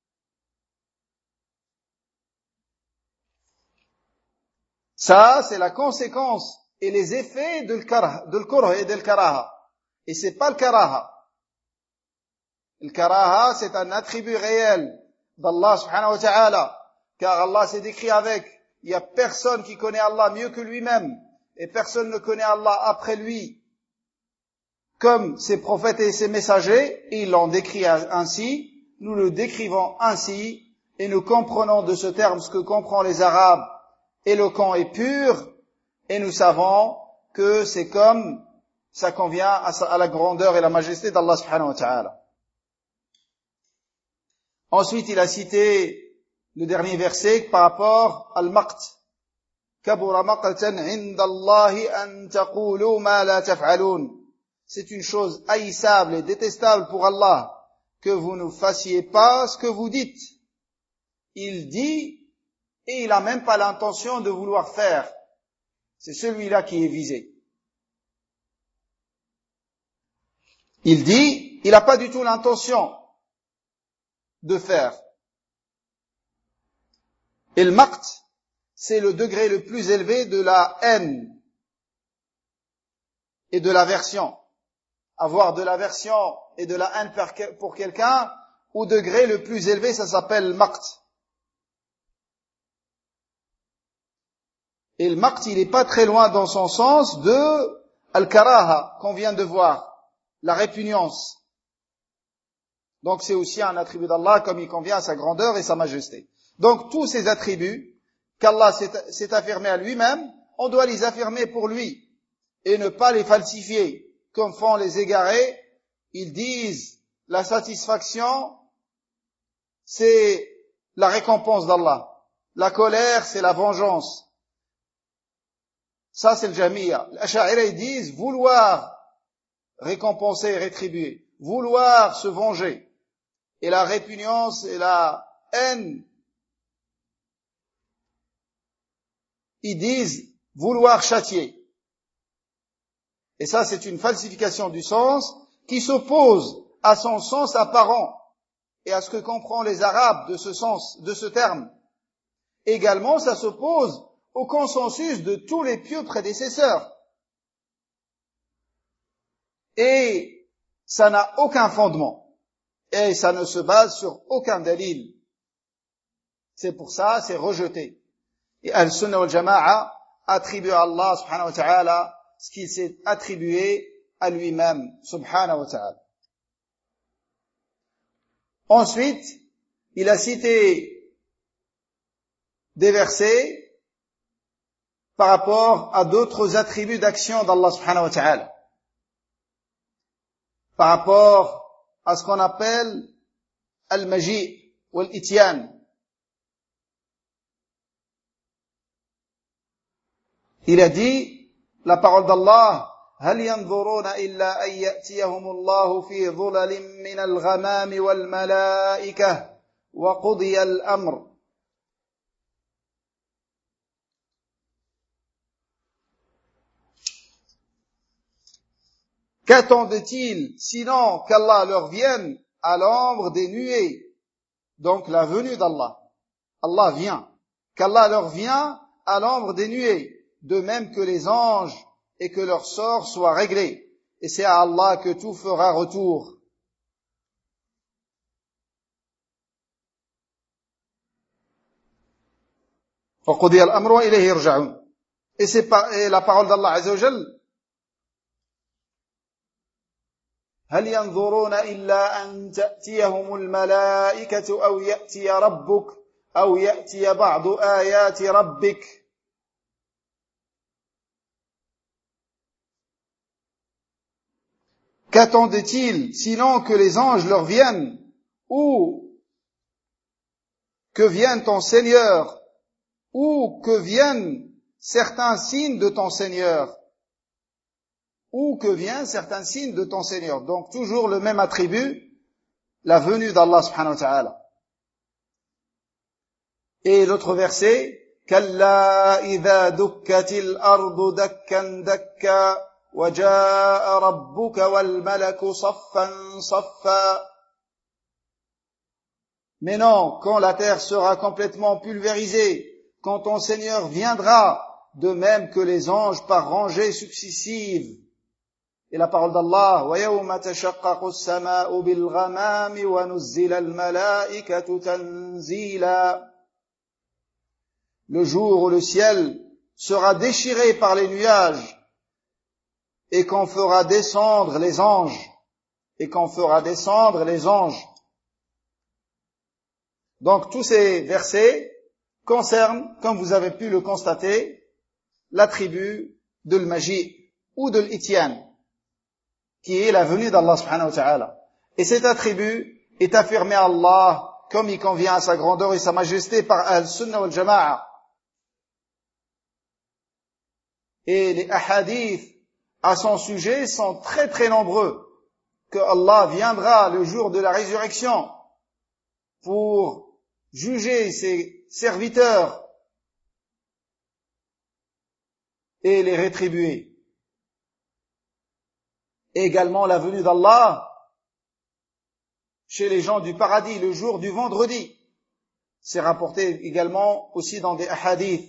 A: Ça, c'est la conséquence et les effets de l'kurh et de l'karaha. Et c'est pas le karaha. Le karaha, c'est un attribut réel d'Allah subhanahu wa ta'ala, car Allah s'est décrit avec, il y a personne qui connaît Allah mieux que lui-même, et personne ne connaît Allah après lui, comme ses prophètes et ses messagers, et ils l'ont décrit ainsi, nous le décrivons ainsi, et nous comprenons de ce terme ce que comprennent les Arabes, éloquent et pur, et nous savons que c'est comme ça convient à la grandeur et la majesté d'Allah subhanahu wa ta'ala. Ensuite, il a cité le dernier verset par rapport al maqt. Kabura maqtan 'inda Allahi an taqulu ma la taf'alun. C'est une chose haïssable et détestable pour Allah que vous ne fassiez pas ce que vous dites. Il dit et il n'a même pas l'intention de vouloir faire. C'est celui-là qui est visé. Il dit, il n'a pas du tout l'intention de faire. Et le maqt, c'est le degré le plus élevé de la haine et de l'aversion. Avoir de l'aversion et de la haine pour quelqu'un, au degré le plus élevé, ça s'appelle le maqt. Et le maqt, il n'est pas très loin dans son sens de al-karaha, qu'on vient de voir, la répugnance. Donc c'est aussi un attribut d'Allah comme il convient à sa grandeur et sa majesté. Donc tous ces attributs qu'Allah s'est affirmé à lui-même, on doit les affirmer pour lui et ne pas les falsifier, comme font les égarés. Ils disent la satisfaction, c'est la récompense d'Allah. La colère, c'est la vengeance. Ça, c'est le Jami'a. Les Ash'ari, ils disent vouloir récompenser et rétribuer, vouloir se venger. Et la répugnance et la haine, ils disent vouloir châtier. Et ça, c'est une falsification du sens qui s'oppose à son sens apparent et à ce que comprennent les Arabes de ce sens, de ce terme. Également, ça s'oppose au consensus de tous les pieux prédécesseurs. Et ça n'a aucun fondement. Et ça ne se base sur aucun dalil. C'est pour ça, c'est rejeté. Et Al-Sunnah wal-Jama'a attribue à Allah subhanahu wa ta'ala ce qu'il s'est attribué à lui-même subhanahu wa ta'ala. Ensuite, il a cité des versets par rapport à d'autres attributs d'action d'Allah subhanahu wa ta'ala. Par rapport à ce qu'on appelle al-maji' wal-ityan. Il a dit, la parole d'Allah, هل ينظرون إلا أن يأتيهم الله في ظلل من الغمام والملائكة وقضي الأمر. Qu'attendent-ils sinon qu'Allah leur vienne à l'ombre des nuées? Donc la venue d'Allah. Allah vient. Qu'Allah leur vient à l'ombre des nuées, de même que les anges, et que leur sort soit réglé. Et c'est à Allah que tout fera retour. وَقُضِيَ الْأَمْرُ وَإِلَيْهِ يَرْجَعُونَ. Et c'est la parole d'Allah Azza wa Jal. هل ينظرون إلا أن تأتيهم الملائكة أو يأتي ربك أو يأتي بعض آيات ربك. Qu'attendent-ils sinon que les anges leur viennent ou que vienne ton Seigneur ou que viennent certains signes de ton Seigneur ou que viennent certains signes de ton Seigneur. Donc toujours le même attribut, la venue d'Allah subhanahu wa ta'ala. Et l'autre verset, كَلَّا إِذَا دُكَّتِ الْأَرْضُ دَكًّا دَكًّا وَجَاءَ رَبُّكَ وَالْمَلَكُ صَفًّا صَفًّا. Mais non, quand la terre sera complètement pulvérisée, quand ton Seigneur viendra, de même que les anges par rangées successives. Et la parole d'Allah, وَيَوْمَ تَشَقَّقُ السَّمَاءُ بِالْغَمَامِ وَنُزِّلَ الْمَلَائِكَةُ تَنزِيلًا. Le jour où le ciel sera déchiré par les nuages et qu'on fera descendre les anges, et qu'on fera descendre les anges. Donc tous ces versets concernent, comme vous avez pu le constater, l'attribut de l'maji ou de l'ityan, qui est la venue d'Allah subhanahu wa ta'ala. Et cet attribut est affirmé à Allah comme il convient à sa grandeur et sa majesté par Al-Sunnah wal Jama'a. Et les ahadiths à son sujet sont très très nombreux, que Allah viendra le jour de la résurrection pour juger ses serviteurs et les rétribuer. Et également la venue d'Allah chez les gens du paradis le jour du vendredi. C'est rapporté également aussi dans des hadiths.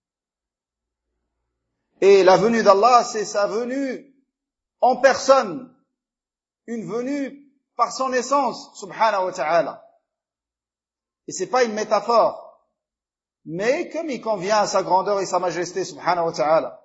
A: Et la venue d'Allah, c'est sa venue en personne, une venue par son essence, subhanahu wa ta'ala. Et c'est pas une métaphore, mais comme il convient à sa grandeur et sa majesté, subhanahu wa ta'ala.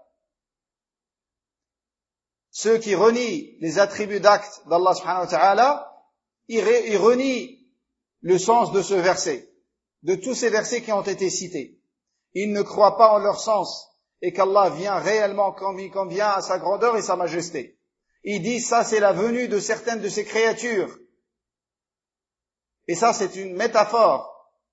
A: Ceux qui renient les attributs d'actes d'Allah subhanahu wa ta'ala, ils renient le sens de ce verset, de tous ces versets qui ont été cités. Ils ne croient pas en leur sens et qu'Allah vient réellement comme il convient à sa grandeur et sa majesté. Ils disent ça c'est la venue de certaines de ses créatures. Et ça c'est une métaphore.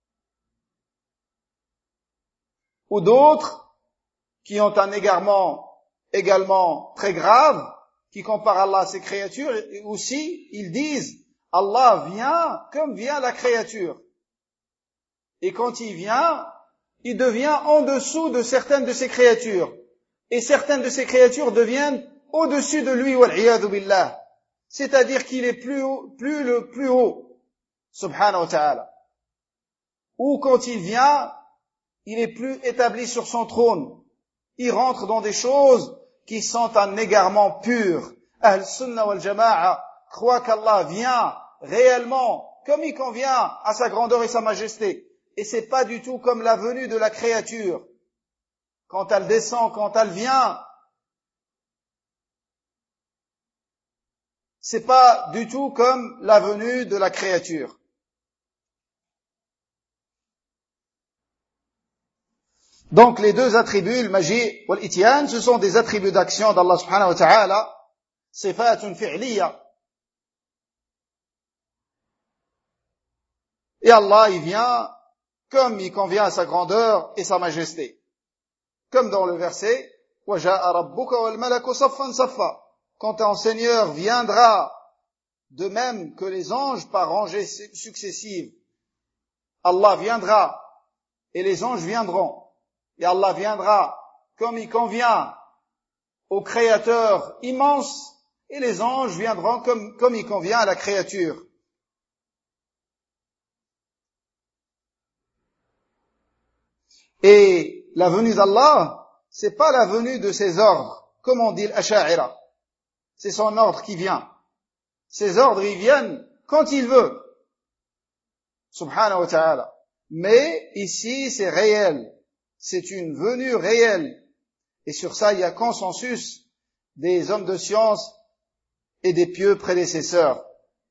A: Ou d'autres qui ont un égarement également très grave, qui comparent Allah à ses créatures, et aussi ils disent Allah vient comme vient la créature. Et quand il vient, il devient en dessous de certaines de ses créatures. Et certaines de ses créatures deviennent au-dessus de lui, wal-'iyadhu billah. C'est-à-dire qu'il est plus haut, plus le plus haut, subhanahu wa ta'ala. Ou quand il vient, il est plus établi sur son trône. Il rentre dans des choses qui sont un égarement pur. Ahl-Sunnah wal-Jama'a croit qu'Allah vient réellement comme il convient à sa grandeur et sa majesté. Et c'est pas du tout comme la venue de la créature. Quand elle descend, quand elle vient, c'est pas du tout comme la venue de la créature. Donc les deux attributs, le maji ou l'ityan, ce sont des attributs d'action d'Allah subhanahu wa ta'ala, sifatun fi'liya. Et Allah, il vient comme il convient à sa grandeur et sa majesté. Comme dans le verset, وَجَاءَ رَبُّكَ وَالْمَلَكُ صَفًّا صَفًّا. Quand ton Seigneur viendra, de même que les anges par rangées successives, Allah viendra et les anges viendront. Et Allah viendra comme il convient au Créateur immense, et les anges viendront comme, comme il convient à la créature. Et la venue d'Allah, c'est pas la venue de ses ordres, comme on dit l'Asha'ira. C'est son ordre qui vient. Ses ordres, ils viennent quand il veut. Subhanahu wa ta'ala. Mais ici, c'est réel. C'est une venue réelle. Et sur ça, il y a consensus des hommes de science et des pieux prédécesseurs.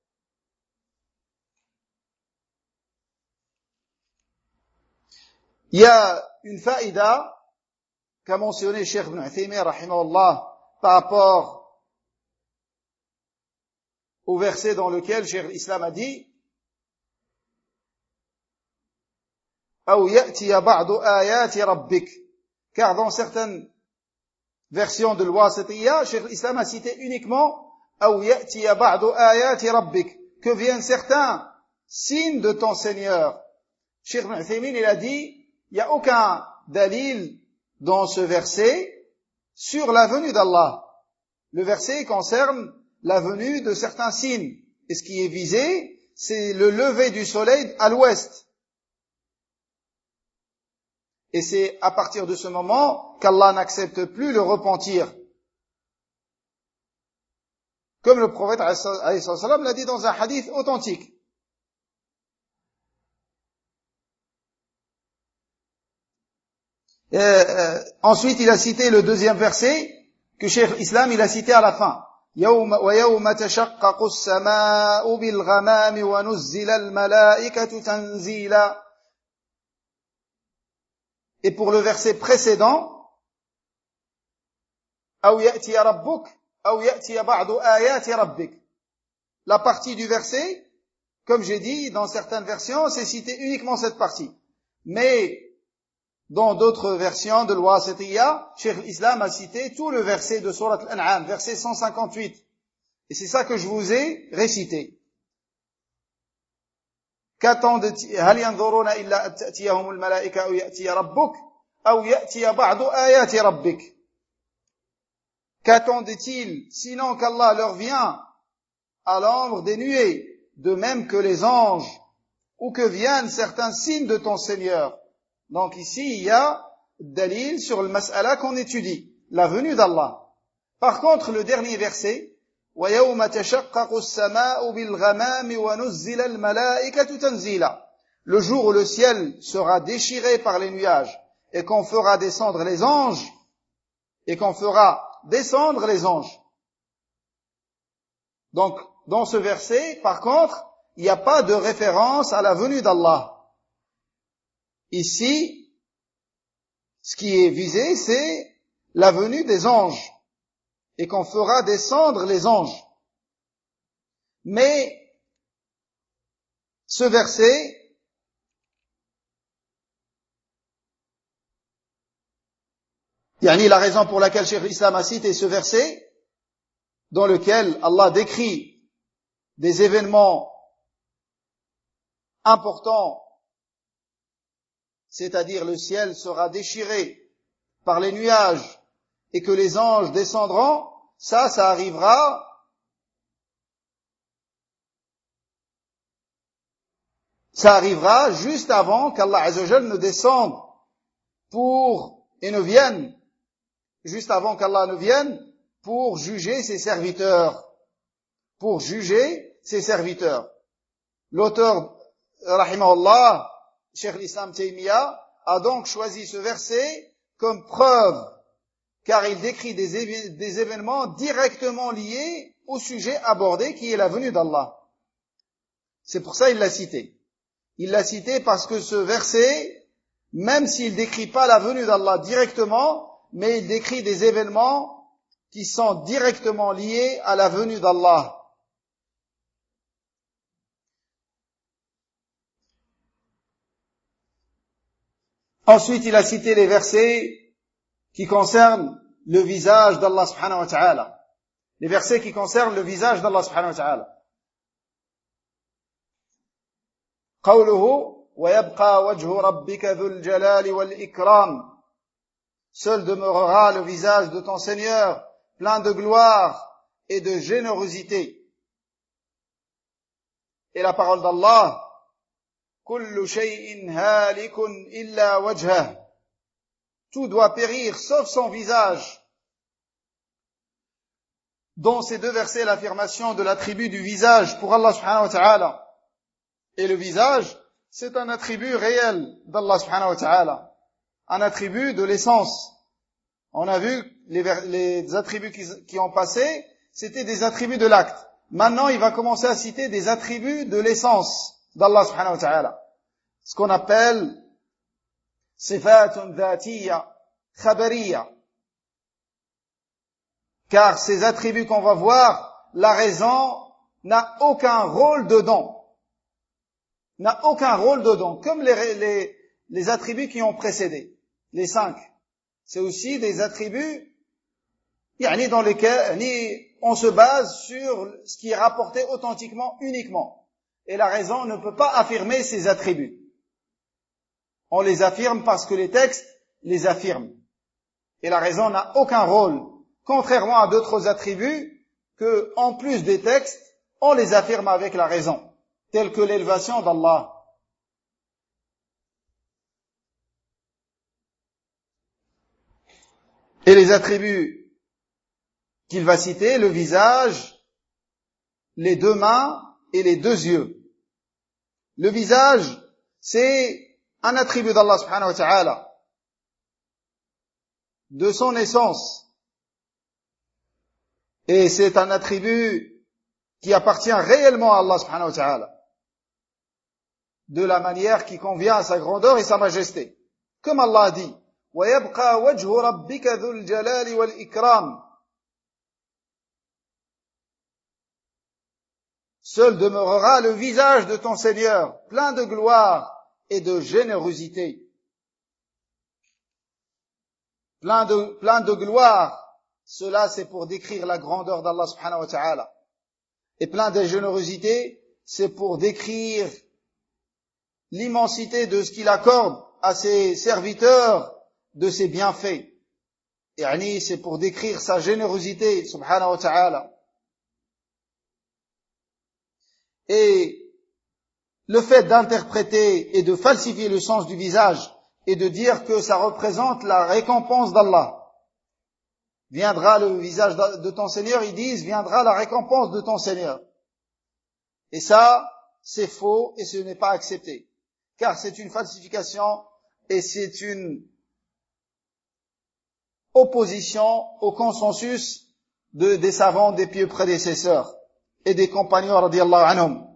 A: Il y a une faïda qu'a mentionné Cheikh Ibn Uthaymin rahimahullah par rapport au verset dans lequel Cheikh l'Islam a dit أو يأتي بعض آيات ربك, car dans certaines versions de l'Wasitiyya, Cheikh l'Islam a cité uniquement أو يأتي بعض آيات ربك, que viennent certains signes de ton Seigneur. Cheikh Ibn Uthaymin, il a dit il n'y a aucun dalil dans ce verset sur la venue d'Allah. Le verset concerne la venue de certains signes. Et ce qui est visé, c'est le lever du soleil à l'ouest. Et c'est à partir de ce moment qu'Allah n'accepte plus le repentir. Comme le prophète alayhi salam l'a dit dans un hadith authentique. Euh, euh, ensuite, il a cité le deuxième verset que Cheikh Islam il a cité à la fin. وَيَوْمَ تَشَقَّقُ السَّمَاءُ بِالْغَمَامِ وَنُزِّلَ الْمَلَائِكَةُ تَنزِيلًا. Et pour le verset précédent, أَوْ يَأْتِيَ رَبُّكَ أَوْ يَأْتِيَ بَعْضُ آيَاتِ رَبِّكَ. La partie du verset, comme j'ai dit, dans certaines versions, c'est cité uniquement cette partie. Mais dans d'autres versions de l'Wasitiyya, Cheikh l'Islam a cité tout le verset de Surat Al-An'am, verset cent cinquante-huit. Et c'est ça que je vous ai récité. Qu'attendent-ils? هل ينظرون إلا أن تأتيهم الملائكة أو يأتي ربك أو يأتي بعض آيات ربك. Qu'attendent-ils sinon qu'Allah leur vient à l'ombre des nuées, de même que les anges, ou que viennent certains signes de ton Seigneur. Donc ici, il y a dalil sur le mas'ala qu'on étudie, la venue d'Allah. Par contre, le dernier verset, وَيَوْمَ تَشَقَّقُ السَّمَاءُ بِالْغَمَامِ وَنُزِّلَ الْمَلَائِكَةُ تَنزِيلًا. Le jour où le ciel sera déchiré par les nuages et qu'on fera descendre les anges, et qu'on fera descendre les anges. Donc, dans ce verset, par contre, il n'y a pas de référence à la venue d'Allah. Ici, ce qui est visé, c'est la venue des anges et qu'on fera descendre les anges. Mais ce verset, yani la raison pour laquelle Cheikh l'Islam a cité ce verset, dans lequel Allah décrit des événements importants, c'est-à-dire le ciel sera déchiré par les nuages et que les anges descendront, ça, ça arrivera ça arrivera juste avant qu'Allah Azza wa Jal ne descende pour, et ne vienne, juste avant qu'Allah ne vienne pour juger ses serviteurs, pour juger ses serviteurs. L'auteur, rahimahullah, Cheikh l'Islam Taymiyyah, a donc choisi ce verset comme preuve, car il décrit des, évi- des événements directement liés au sujet abordé qui est la venue d'Allah. C'est pour ça qu'il l'a cité. Il l'a cité parce que ce verset, même s'il décrit pas la venue d'Allah directement, mais il décrit des événements qui sont directement liés à la venue d'Allah. Ensuite, il a cité les versets qui concernent le visage d'Allah subhanahu wa ta'ala. Les versets qui concernent le visage d'Allah subhanahu wa ta'ala. قوله ويبقى وجه ربك ذو الجلال والإكرام. Seul demeurera le visage de ton Seigneur, plein de gloire et de générosité. Et la parole d'Allah, كل شيء هالك إلا وجهه. Tout doit périr sauf son visage. Dans ces deux versets, l'affirmation de l'attribut du visage pour Allah subhanahu wa ta'ala. Et le visage, c'est un attribut réel d'Allah subhanahu wa ta'ala. Un attribut de l'essence. On a vu les, les attributs qui, qui ont passé, c'était des attributs de l'acte. Maintenant, il va commencer à citer des attributs de l'essence d'Allah subhanahu wa ta'ala. Ce qu'on appelle sifatun dhatiyya, khabariyya. Car ces attributs qu'on va voir, la raison n'a aucun rôle dedans. N'a aucun rôle dedans, comme les, les, les attributs qui ont précédé, les cinq. C'est aussi des attributs yani dans lesquels yani, on se base sur ce qui est rapporté authentiquement uniquement. Et la raison ne peut pas affirmer ces attributs. On les affirme parce que les textes les affirment. Et la raison n'a aucun rôle. contrairement à d'autres attributs que, en plus des textes, on les affirme avec la raison, tels que l'élévation d'Allah. Et les attributs qu'il va citer, le visage, les deux mains et les deux yeux. Le visage, c'est un attribut d'Allah subhanahu wa ta'ala, de son essence. Et c'est un attribut qui appartient réellement à Allah subhanahu wa ta'ala, de la manière qui convient à sa grandeur et sa majesté. Comme Allah a dit, وَيَبْقَى وَجْهُ رَبِّكَ ذُو الْجَلَالِ وَالْإِكْرَامِ. Seul demeurera le visage de ton Seigneur, plein de gloire et de générosité. Plein de, plein de gloire, cela c'est pour décrire la grandeur d'Allah subhanahu wa ta'ala. Et plein de générosité, c'est pour décrire l'immensité de ce qu'il accorde à ses serviteurs, de ses bienfaits. Et c'est pour décrire sa générosité, subhanahu wa ta'ala. Et le fait d'interpréter et de falsifier le sens du visage et de dire que ça représente la récompense d'Allah. Viendra le visage de ton Seigneur, ils disent, viendra la récompense de ton Seigneur. Et ça, c'est faux et ce n'est pas accepté. Car c'est une falsification et c'est une opposition au consensus de, des savants, des pieux prédécesseurs et des compagnons radiyallahu anhum.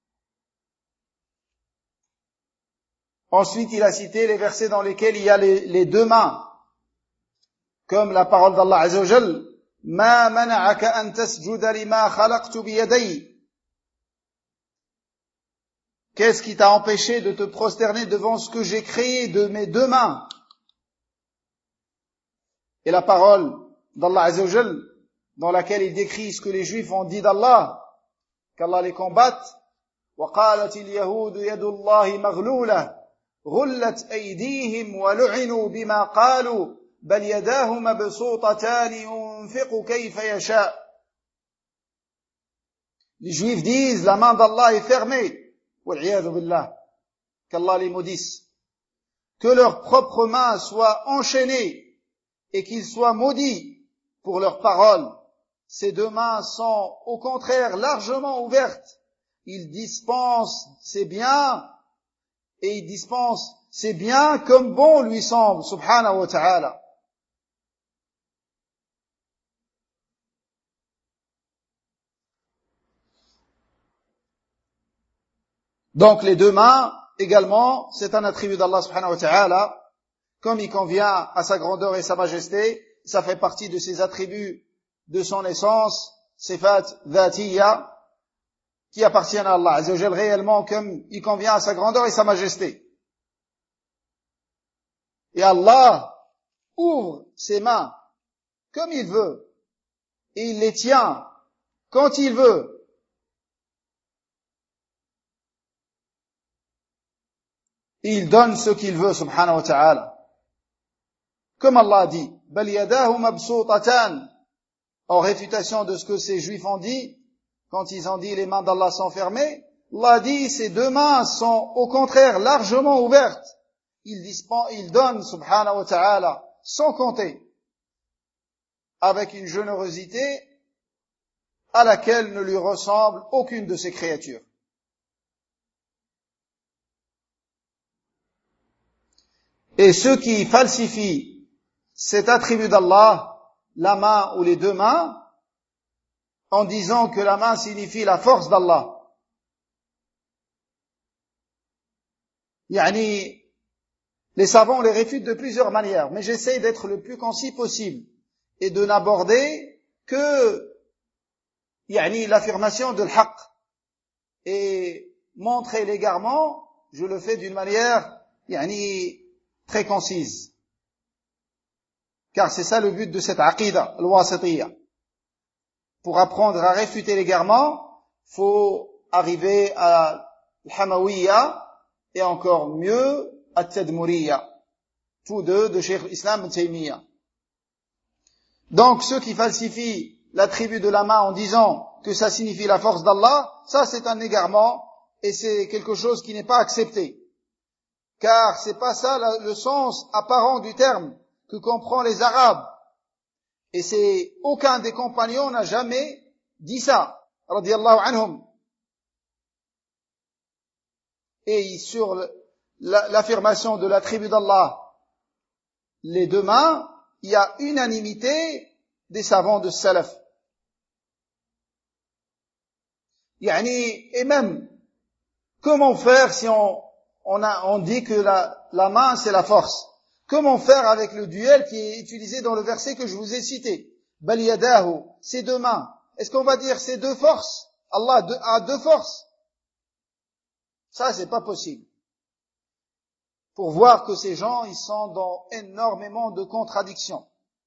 A: Ensuite, il a cité les versets dans lesquels il y a les, les deux mains, comme la parole d'Allah Azza wa Jal, Ma mana'aka an tasjuda lima khalaqtu biyaday. Qu'est-ce qui t'a empêché de te prosterner devant ce que j'ai créé de mes deux mains? Et la parole d'Allah Azza wa Jal, dans laquelle il décrit ce que les Juifs ont dit d'Allah, qu'Allah les combatte, وَقَالَتِ الْيَهُودُ يَدُ اللَّهِ مَغْلُولَةً غُلَّتْ أَيْدِيهِمْ وَلُعِنُوا بِمَا قَالُوا بَلْ يَدَاهُ مَبْسُوطَتَانِ يُنْفِقُ كَيْفَ يَشَاءُ. Les Juifs disent, la main d'Allah est fermée, وَالْعِيَاذُ بِاللَّهِ, qu'Allah les maudisse, que leurs propres mains soient enchaînées et qu'ils soient maudits pour leurs paroles. Ces deux mains sont au contraire largement ouvertes. Ils dispensent ses biens et ils dispensent ses biens comme bon lui semble, subhanahu wa ta'ala. Donc les deux mains, également, c'est un attribut d'Allah subhanahu wa ta'ala, comme il convient à sa grandeur et sa majesté. Ça fait partie de ses attributs de son essence, sifat dhatiyya, qui appartiennent à Allah Azza wa Jal réellement comme il convient à sa grandeur et sa majesté. Et Allah ouvre ses mains comme il veut, et il les tient quand il veut. Et il donne ce qu'il veut, subhanahu wa ta'ala. Comme Allah dit, bal yadahu mabsutatan, en réfutation de ce que ces Juifs ont dit, quand ils ont dit les mains d'Allah sont fermées, Allah dit ces deux mains sont au contraire largement ouvertes. Il, dispense, il donne, subhanahu wa ta'ala, sans compter, avec une générosité à laquelle ne lui ressemble aucune de ses créatures. Et ceux qui falsifient cet attribut d'Allah, la main ou les deux mains, en disant que la main signifie la force d'Allah. Yani, les savants les réfutent de plusieurs manières, mais j'essaie d'être le plus concis possible et de n'aborder que yani, l'affirmation de l'haq. Et montrer l'égarement, je le fais d'une manière yani, très concise. Car c'est ça le but de cette aqida, al-wasitiyya. Pour apprendre à réfuter l'égarement, faut arriver à l'hamawiyya et encore mieux à tadmuriyya. Tous deux de Cheikh l'Islam ibn Taymiyyah. Donc ceux qui falsifient l'attribut de la main en disant que ça signifie la force d'Allah, ça c'est un égarement et c'est quelque chose qui n'est pas accepté. Car c'est pas ça le sens apparent du terme que comprend les Arabes. Et c'est, aucun des compagnons n'a jamais dit ça, radiyallahu anhum. Et sur l'affirmation de l'attribut d'Allah, les deux mains, il y a unanimité des savants de salaf. Yani, et même, comment faire si on, on, a, on dit que la, la main c'est la force? Comment faire avec le duel qui est utilisé dans le verset que je vous ai cité? Bal yadahu, c'est deux mains. Est-ce qu'on va dire c'est deux forces? Allah a deux forces? Ça, c'est pas possible. Pour voir que ces gens, ils sont dans énormément de contradictions.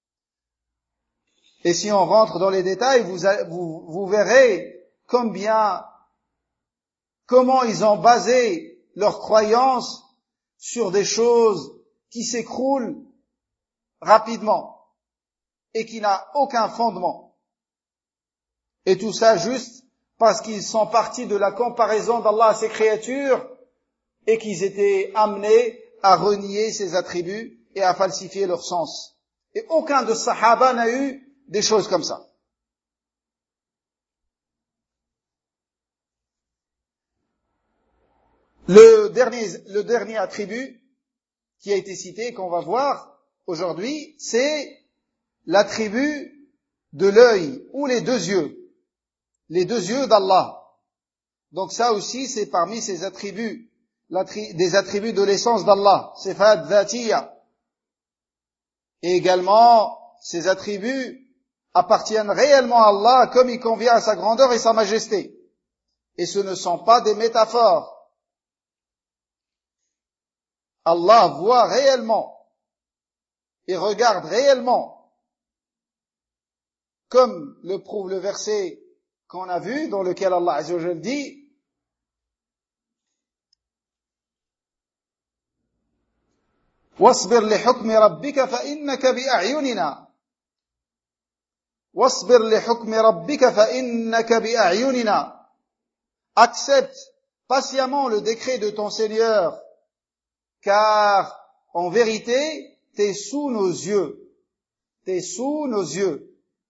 A: Et si on rentre dans les détails, vous, vous, vous verrez combien, comment ils ont basé leurs croyances sur des choses qui s'écroulent rapidement et qui n'a aucun fondement. Et tout ça juste parce qu'ils sont partis de la comparaison d'Allah à ses créatures et qu'ils étaient amenés à renier ses attributs et à falsifier leur sens. Et aucun de Sahaba n'a eu des choses comme ça. Le dernier, le dernier attribut qui a été cité, qu'on va voir aujourd'hui, c'est l'attribut de l'œil ou les deux yeux. Les deux yeux d'Allah. Donc ça aussi, c'est parmi ces attributs, des attributs de l'essence d'Allah, sifat dhatiya. Et également, ces attributs appartiennent réellement à Allah comme il convient à sa grandeur et sa majesté. Et ce ne sont pas des métaphores. Allah voit réellement et regarde réellement, comme le prouve le verset qu'on a vu, dans lequel Allah Azza wa Jalla dit واصبر لحكم ربك فإنك بأعيننا واصبر لحكم ربك فإنك بأعيننا. Accepte patiemment le décret de ton Seigneur, car en vérité t'es sous nos yeux, t'es sous nos yeux.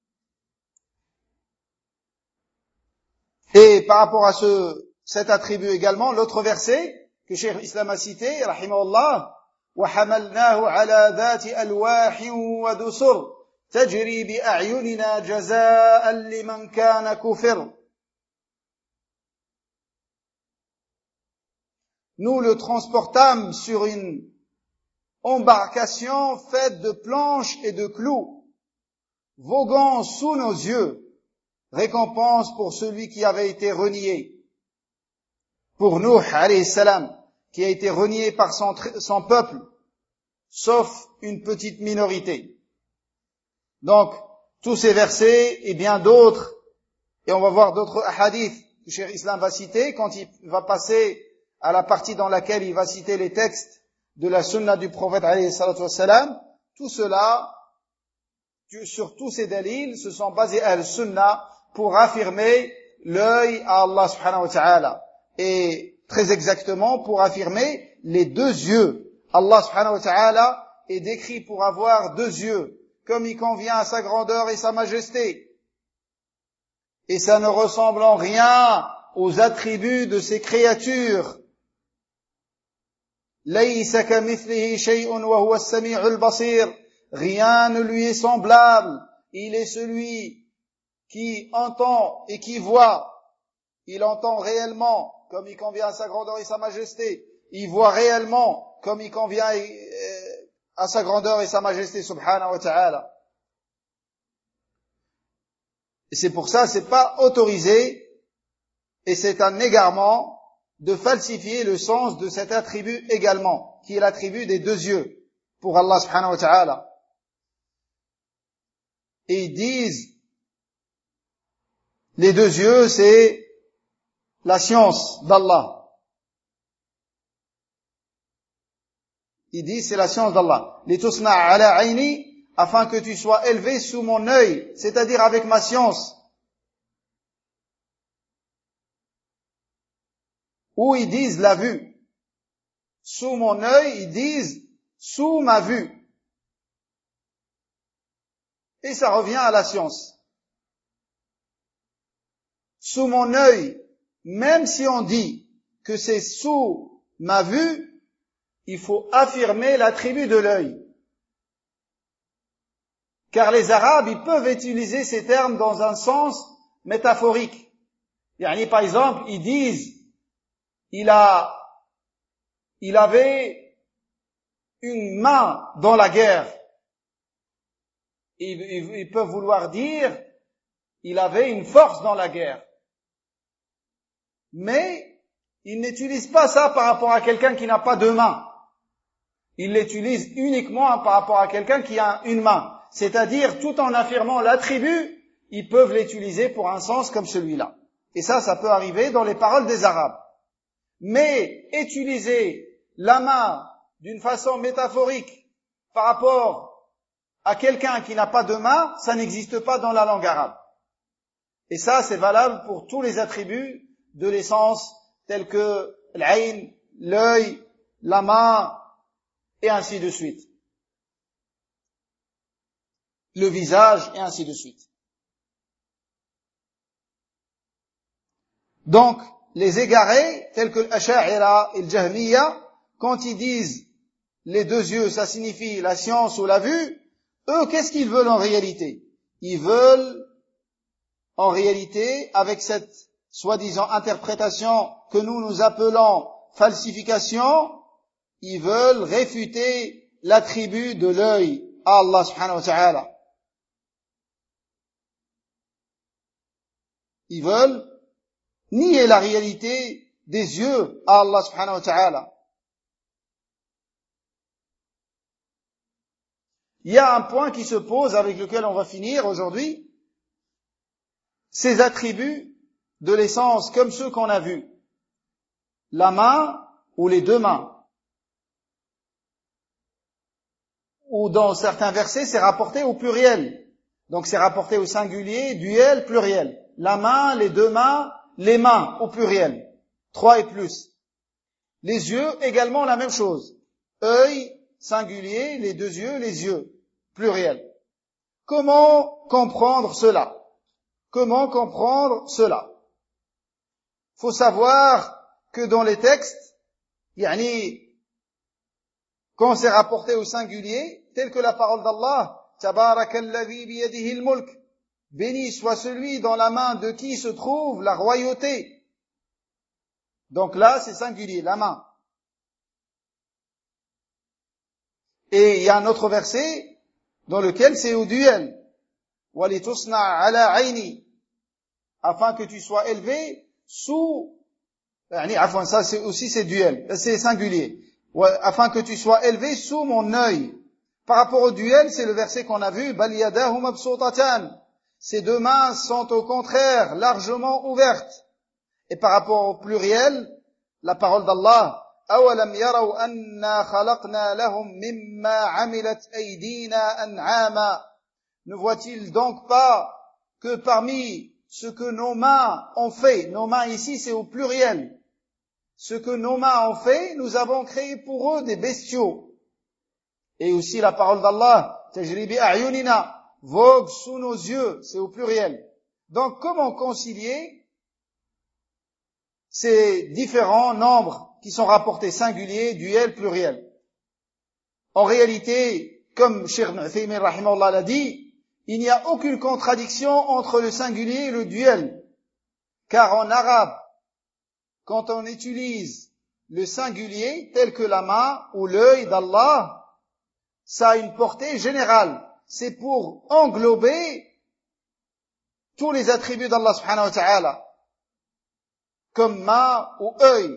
A: Et par rapport à ce, cet attribut également, l'autre verset que Cheikh Islam a cité, rahimahullah, وَحَمَلْنَاهُ عَلَى ذَاتِ أَلْوَاحٍ وَدُسُرٍ تَجْرِي بِأَعْيُنِنَا جَزَاءً لِمَنْ كَانَ كُفِرٍ. Nous le transportâmes sur une embarcation faite de planches et de clous, voguant sous nos yeux, récompense pour celui qui avait été renié. Pour Nuh, alayhi salam, qui a été renié par son, son peuple, sauf une petite minorité. Donc, tous ces versets et bien d'autres, et on va voir d'autres hadiths que Cheikh Islam va citer, quand il va passer à la partie dans laquelle il va citer les textes de la sunna du prophète, alayhi salatu wassalam, tout cela, sur tous ces dalils, se sont basés à la sunna pour affirmer l'œil à Allah subhanahu wa ta'ala. Et très exactement pour affirmer les deux yeux. Allah subhanahu wa ta'ala est décrit pour avoir deux yeux, comme il convient à sa grandeur et sa majesté. Et ça ne ressemble en rien aux attributs de ses créatures. Laysa kamithlihi shay'un wa huwa as-sami'ul basir. Rien ne lui est semblable. Il est celui qui entend et qui voit. Il entend réellement comme il convient à sa grandeur et sa majesté. Il voit réellement comme il convient à sa grandeur et sa majesté, subhanahu wa ta'ala. Et c'est pour ça, c'est pas autorisé, et c'est un égarement de falsifier le sens de cet attribut également, qui est l'attribut des deux yeux, pour Allah subhanahu wa ta'ala. Et ils disent, les deux yeux, c'est la science d'Allah. Ils disent, c'est la science d'Allah. لِتُصْنَعَ عَلَى عَيْنِي afin que tu sois élevé sous mon œil, c'est-à-dire avec ma science. Ou ils disent la vue. Sous mon œil, ils disent sous ma vue. Et ça revient à la science. Sous mon œil, même si on dit que c'est sous ma vue, il faut affirmer l'attribut de l'œil. Car les Arabes, ils peuvent utiliser ces termes dans un sens métaphorique. Yani, par exemple, ils disent, il a, il avait une main dans la guerre. Ils, ils, ils peuvent vouloir dire, il avait une force dans la guerre. Mais, ils n'utilisent pas ça par rapport à quelqu'un qui n'a pas de main. Ils l'utilisent uniquement par rapport à quelqu'un qui a une main. C'est-à-dire, tout en affirmant l'attribut, ils peuvent l'utiliser pour un sens comme celui-là. Et ça, ça peut arriver dans les paroles des Arabes. Mais, utiliser la main d'une façon métaphorique par rapport à quelqu'un qui n'a pas de main, ça n'existe pas dans la langue arabe. Et ça, c'est valable pour tous les attributs de l'essence, tels que l'ayn, l'œil, la main, et ainsi de suite. Le visage, et ainsi de suite. Donc, les égarés, tels que l'Asha'ira et le Jahmiya, quand ils disent les deux yeux, ça signifie la science ou la vue, eux, qu'est-ce qu'ils veulent en réalité? Ils veulent, en réalité, avec cette soi-disant interprétation que nous nous appelons falsification, ils veulent réfuter l'attribut de l'œil à Allah subhanahu wa ta'ala. Ils veulent nier la réalité des yeux à Allah subhanahu wa ta'ala. Il y a un point qui se pose avec lequel on va finir aujourd'hui. Ces attributs de l'essence comme ceux qu'on a vus. La main ou les deux mains. Ou dans certains versets, c'est rapporté au pluriel. Donc c'est rapporté au singulier, duel, pluriel. La main, les deux mains, les mains au pluriel. Trois et plus. Les yeux, également la même chose. Œil, singulier, les deux yeux, les yeux, pluriel. Comment comprendre cela? Comment comprendre cela? Faut savoir que dans les textes, yani, quand c'est rapporté au singulier, tel que la parole d'Allah, Tabarakalladhi biyadihi al-mulk, béni soit celui dans la main de qui se trouve la royauté. Donc là, c'est singulier, la main. Et il y a un autre verset dans lequel c'est au duel. وَلِتُصْنَعَ عَلَى عَيْنِي, afin que tu sois élevé sous, enfin ça c'est aussi c'est duel, c'est singulier, afin que tu sois élevé sous mon œil. Par rapport au duel, c'est le verset qu'on a vu, بَلْ يَدَاهُ مَبْسُوطَتَانِ, ces deux mains sont au contraire largement ouvertes. Et par rapport au pluriel, la parole d'Allah, أَوَلَمْ يَرَوْا أَنَّا خَلَقْنَا لَهُم مِّمَّا عَمِلَتْ أَيْدِينَا أَنْعَامًا, ne voit-il donc pas que parmi ce que nos mains ont fait, nos mains ici c'est au pluriel, ce que nos mains ont fait, nous avons créé pour eux des bestiaux. Et aussi la parole d'Allah, tajri bi a'yunina, vogue sous nos yeux, c'est au pluriel. Donc comment concilier ces différents nombres qui sont rapportés singuliers, duel, pluriel? En réalité, comme Cheikh Ibn Uthaymin rahimahullah l'a dit, il n'y a aucune contradiction entre le singulier et le duel. Car en arabe, quand on utilise le singulier tel que la main ou l'œil d'Allah, ça a une portée générale. C'est pour englober tous les attributs d'Allah subhanahu wa ta'ala, comme main ou œil.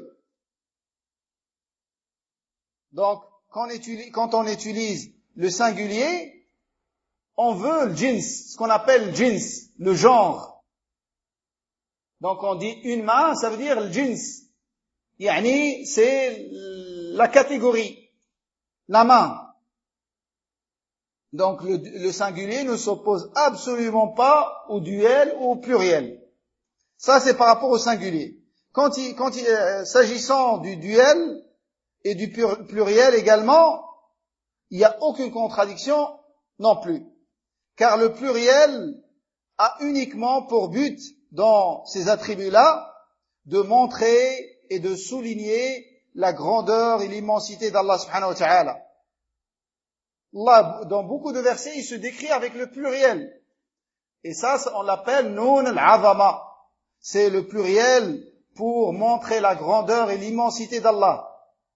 A: Donc, quand on utilise le singulier, on veut le jins, ce qu'on appelle le jins, le genre. Donc on dit une main, ça veut dire le jins. Yani, c'est la catégorie, la main. Donc le, le singulier ne s'oppose absolument pas au duel ou au pluriel. Ça, c'est par rapport au singulier. Quand il, quand il, euh, s'agissant du duel et du pluriel également, il n'y a aucune contradiction non plus. Car le pluriel a uniquement pour but, dans ces attributs-là, de montrer et de souligner la grandeur et l'immensité d'Allah subhanahu wa ta'ala. Allah, dans beaucoup de versets, il se décrit avec le pluriel. Et ça, on l'appelle Nun al-Azama. C'est le pluriel pour montrer la grandeur et l'immensité d'Allah.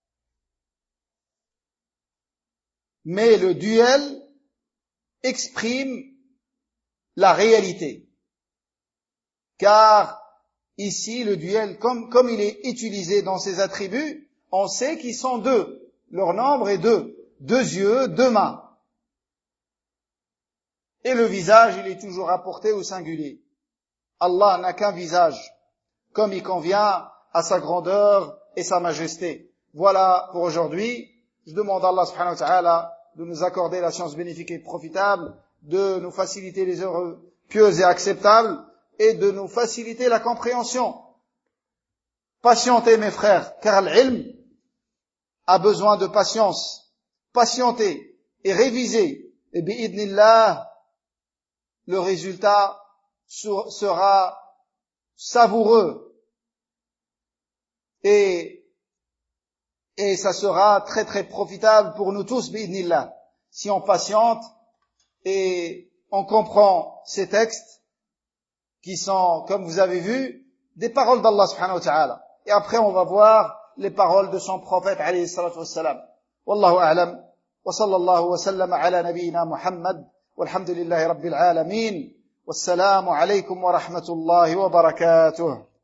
A: Mais le duel exprime la réalité. Car ici, le duel, comme, comme il est utilisé dans ses attributs, on sait qu'ils sont deux. Leur nombre est deux. Deux yeux, deux mains. Et le visage, il est toujours rapporté au singulier. Allah n'a qu'un visage, comme il convient à sa grandeur et sa majesté. Voilà pour aujourd'hui. Je demande à Allah subhanahu wa ta'ala de nous accorder la science bénéfique et profitable, de nous faciliter les œuvres pieuses et acceptables, et de nous faciliter la compréhension. Patientez mes frères, car l'ilm a besoin de patience. Patientez et révisez, et bi'idnillah, le résultat sera savoureux et, et ça sera très très profitable pour nous tous, bi'idnillah, si on patiente et on comprend ces textes qui sont, comme vous avez vu, des paroles d'Allah subhanahu wa ta'ala. Et après on va voir les paroles de son prophète alayhi salatu wassalam. Wallahu a'lam. Wa sallallahu wa sallam ala nabiyyina Muhammad. Walhamdulillahi rabbil alamin. Wassalamu alaykum wa rahmatullahi wa barakatuh.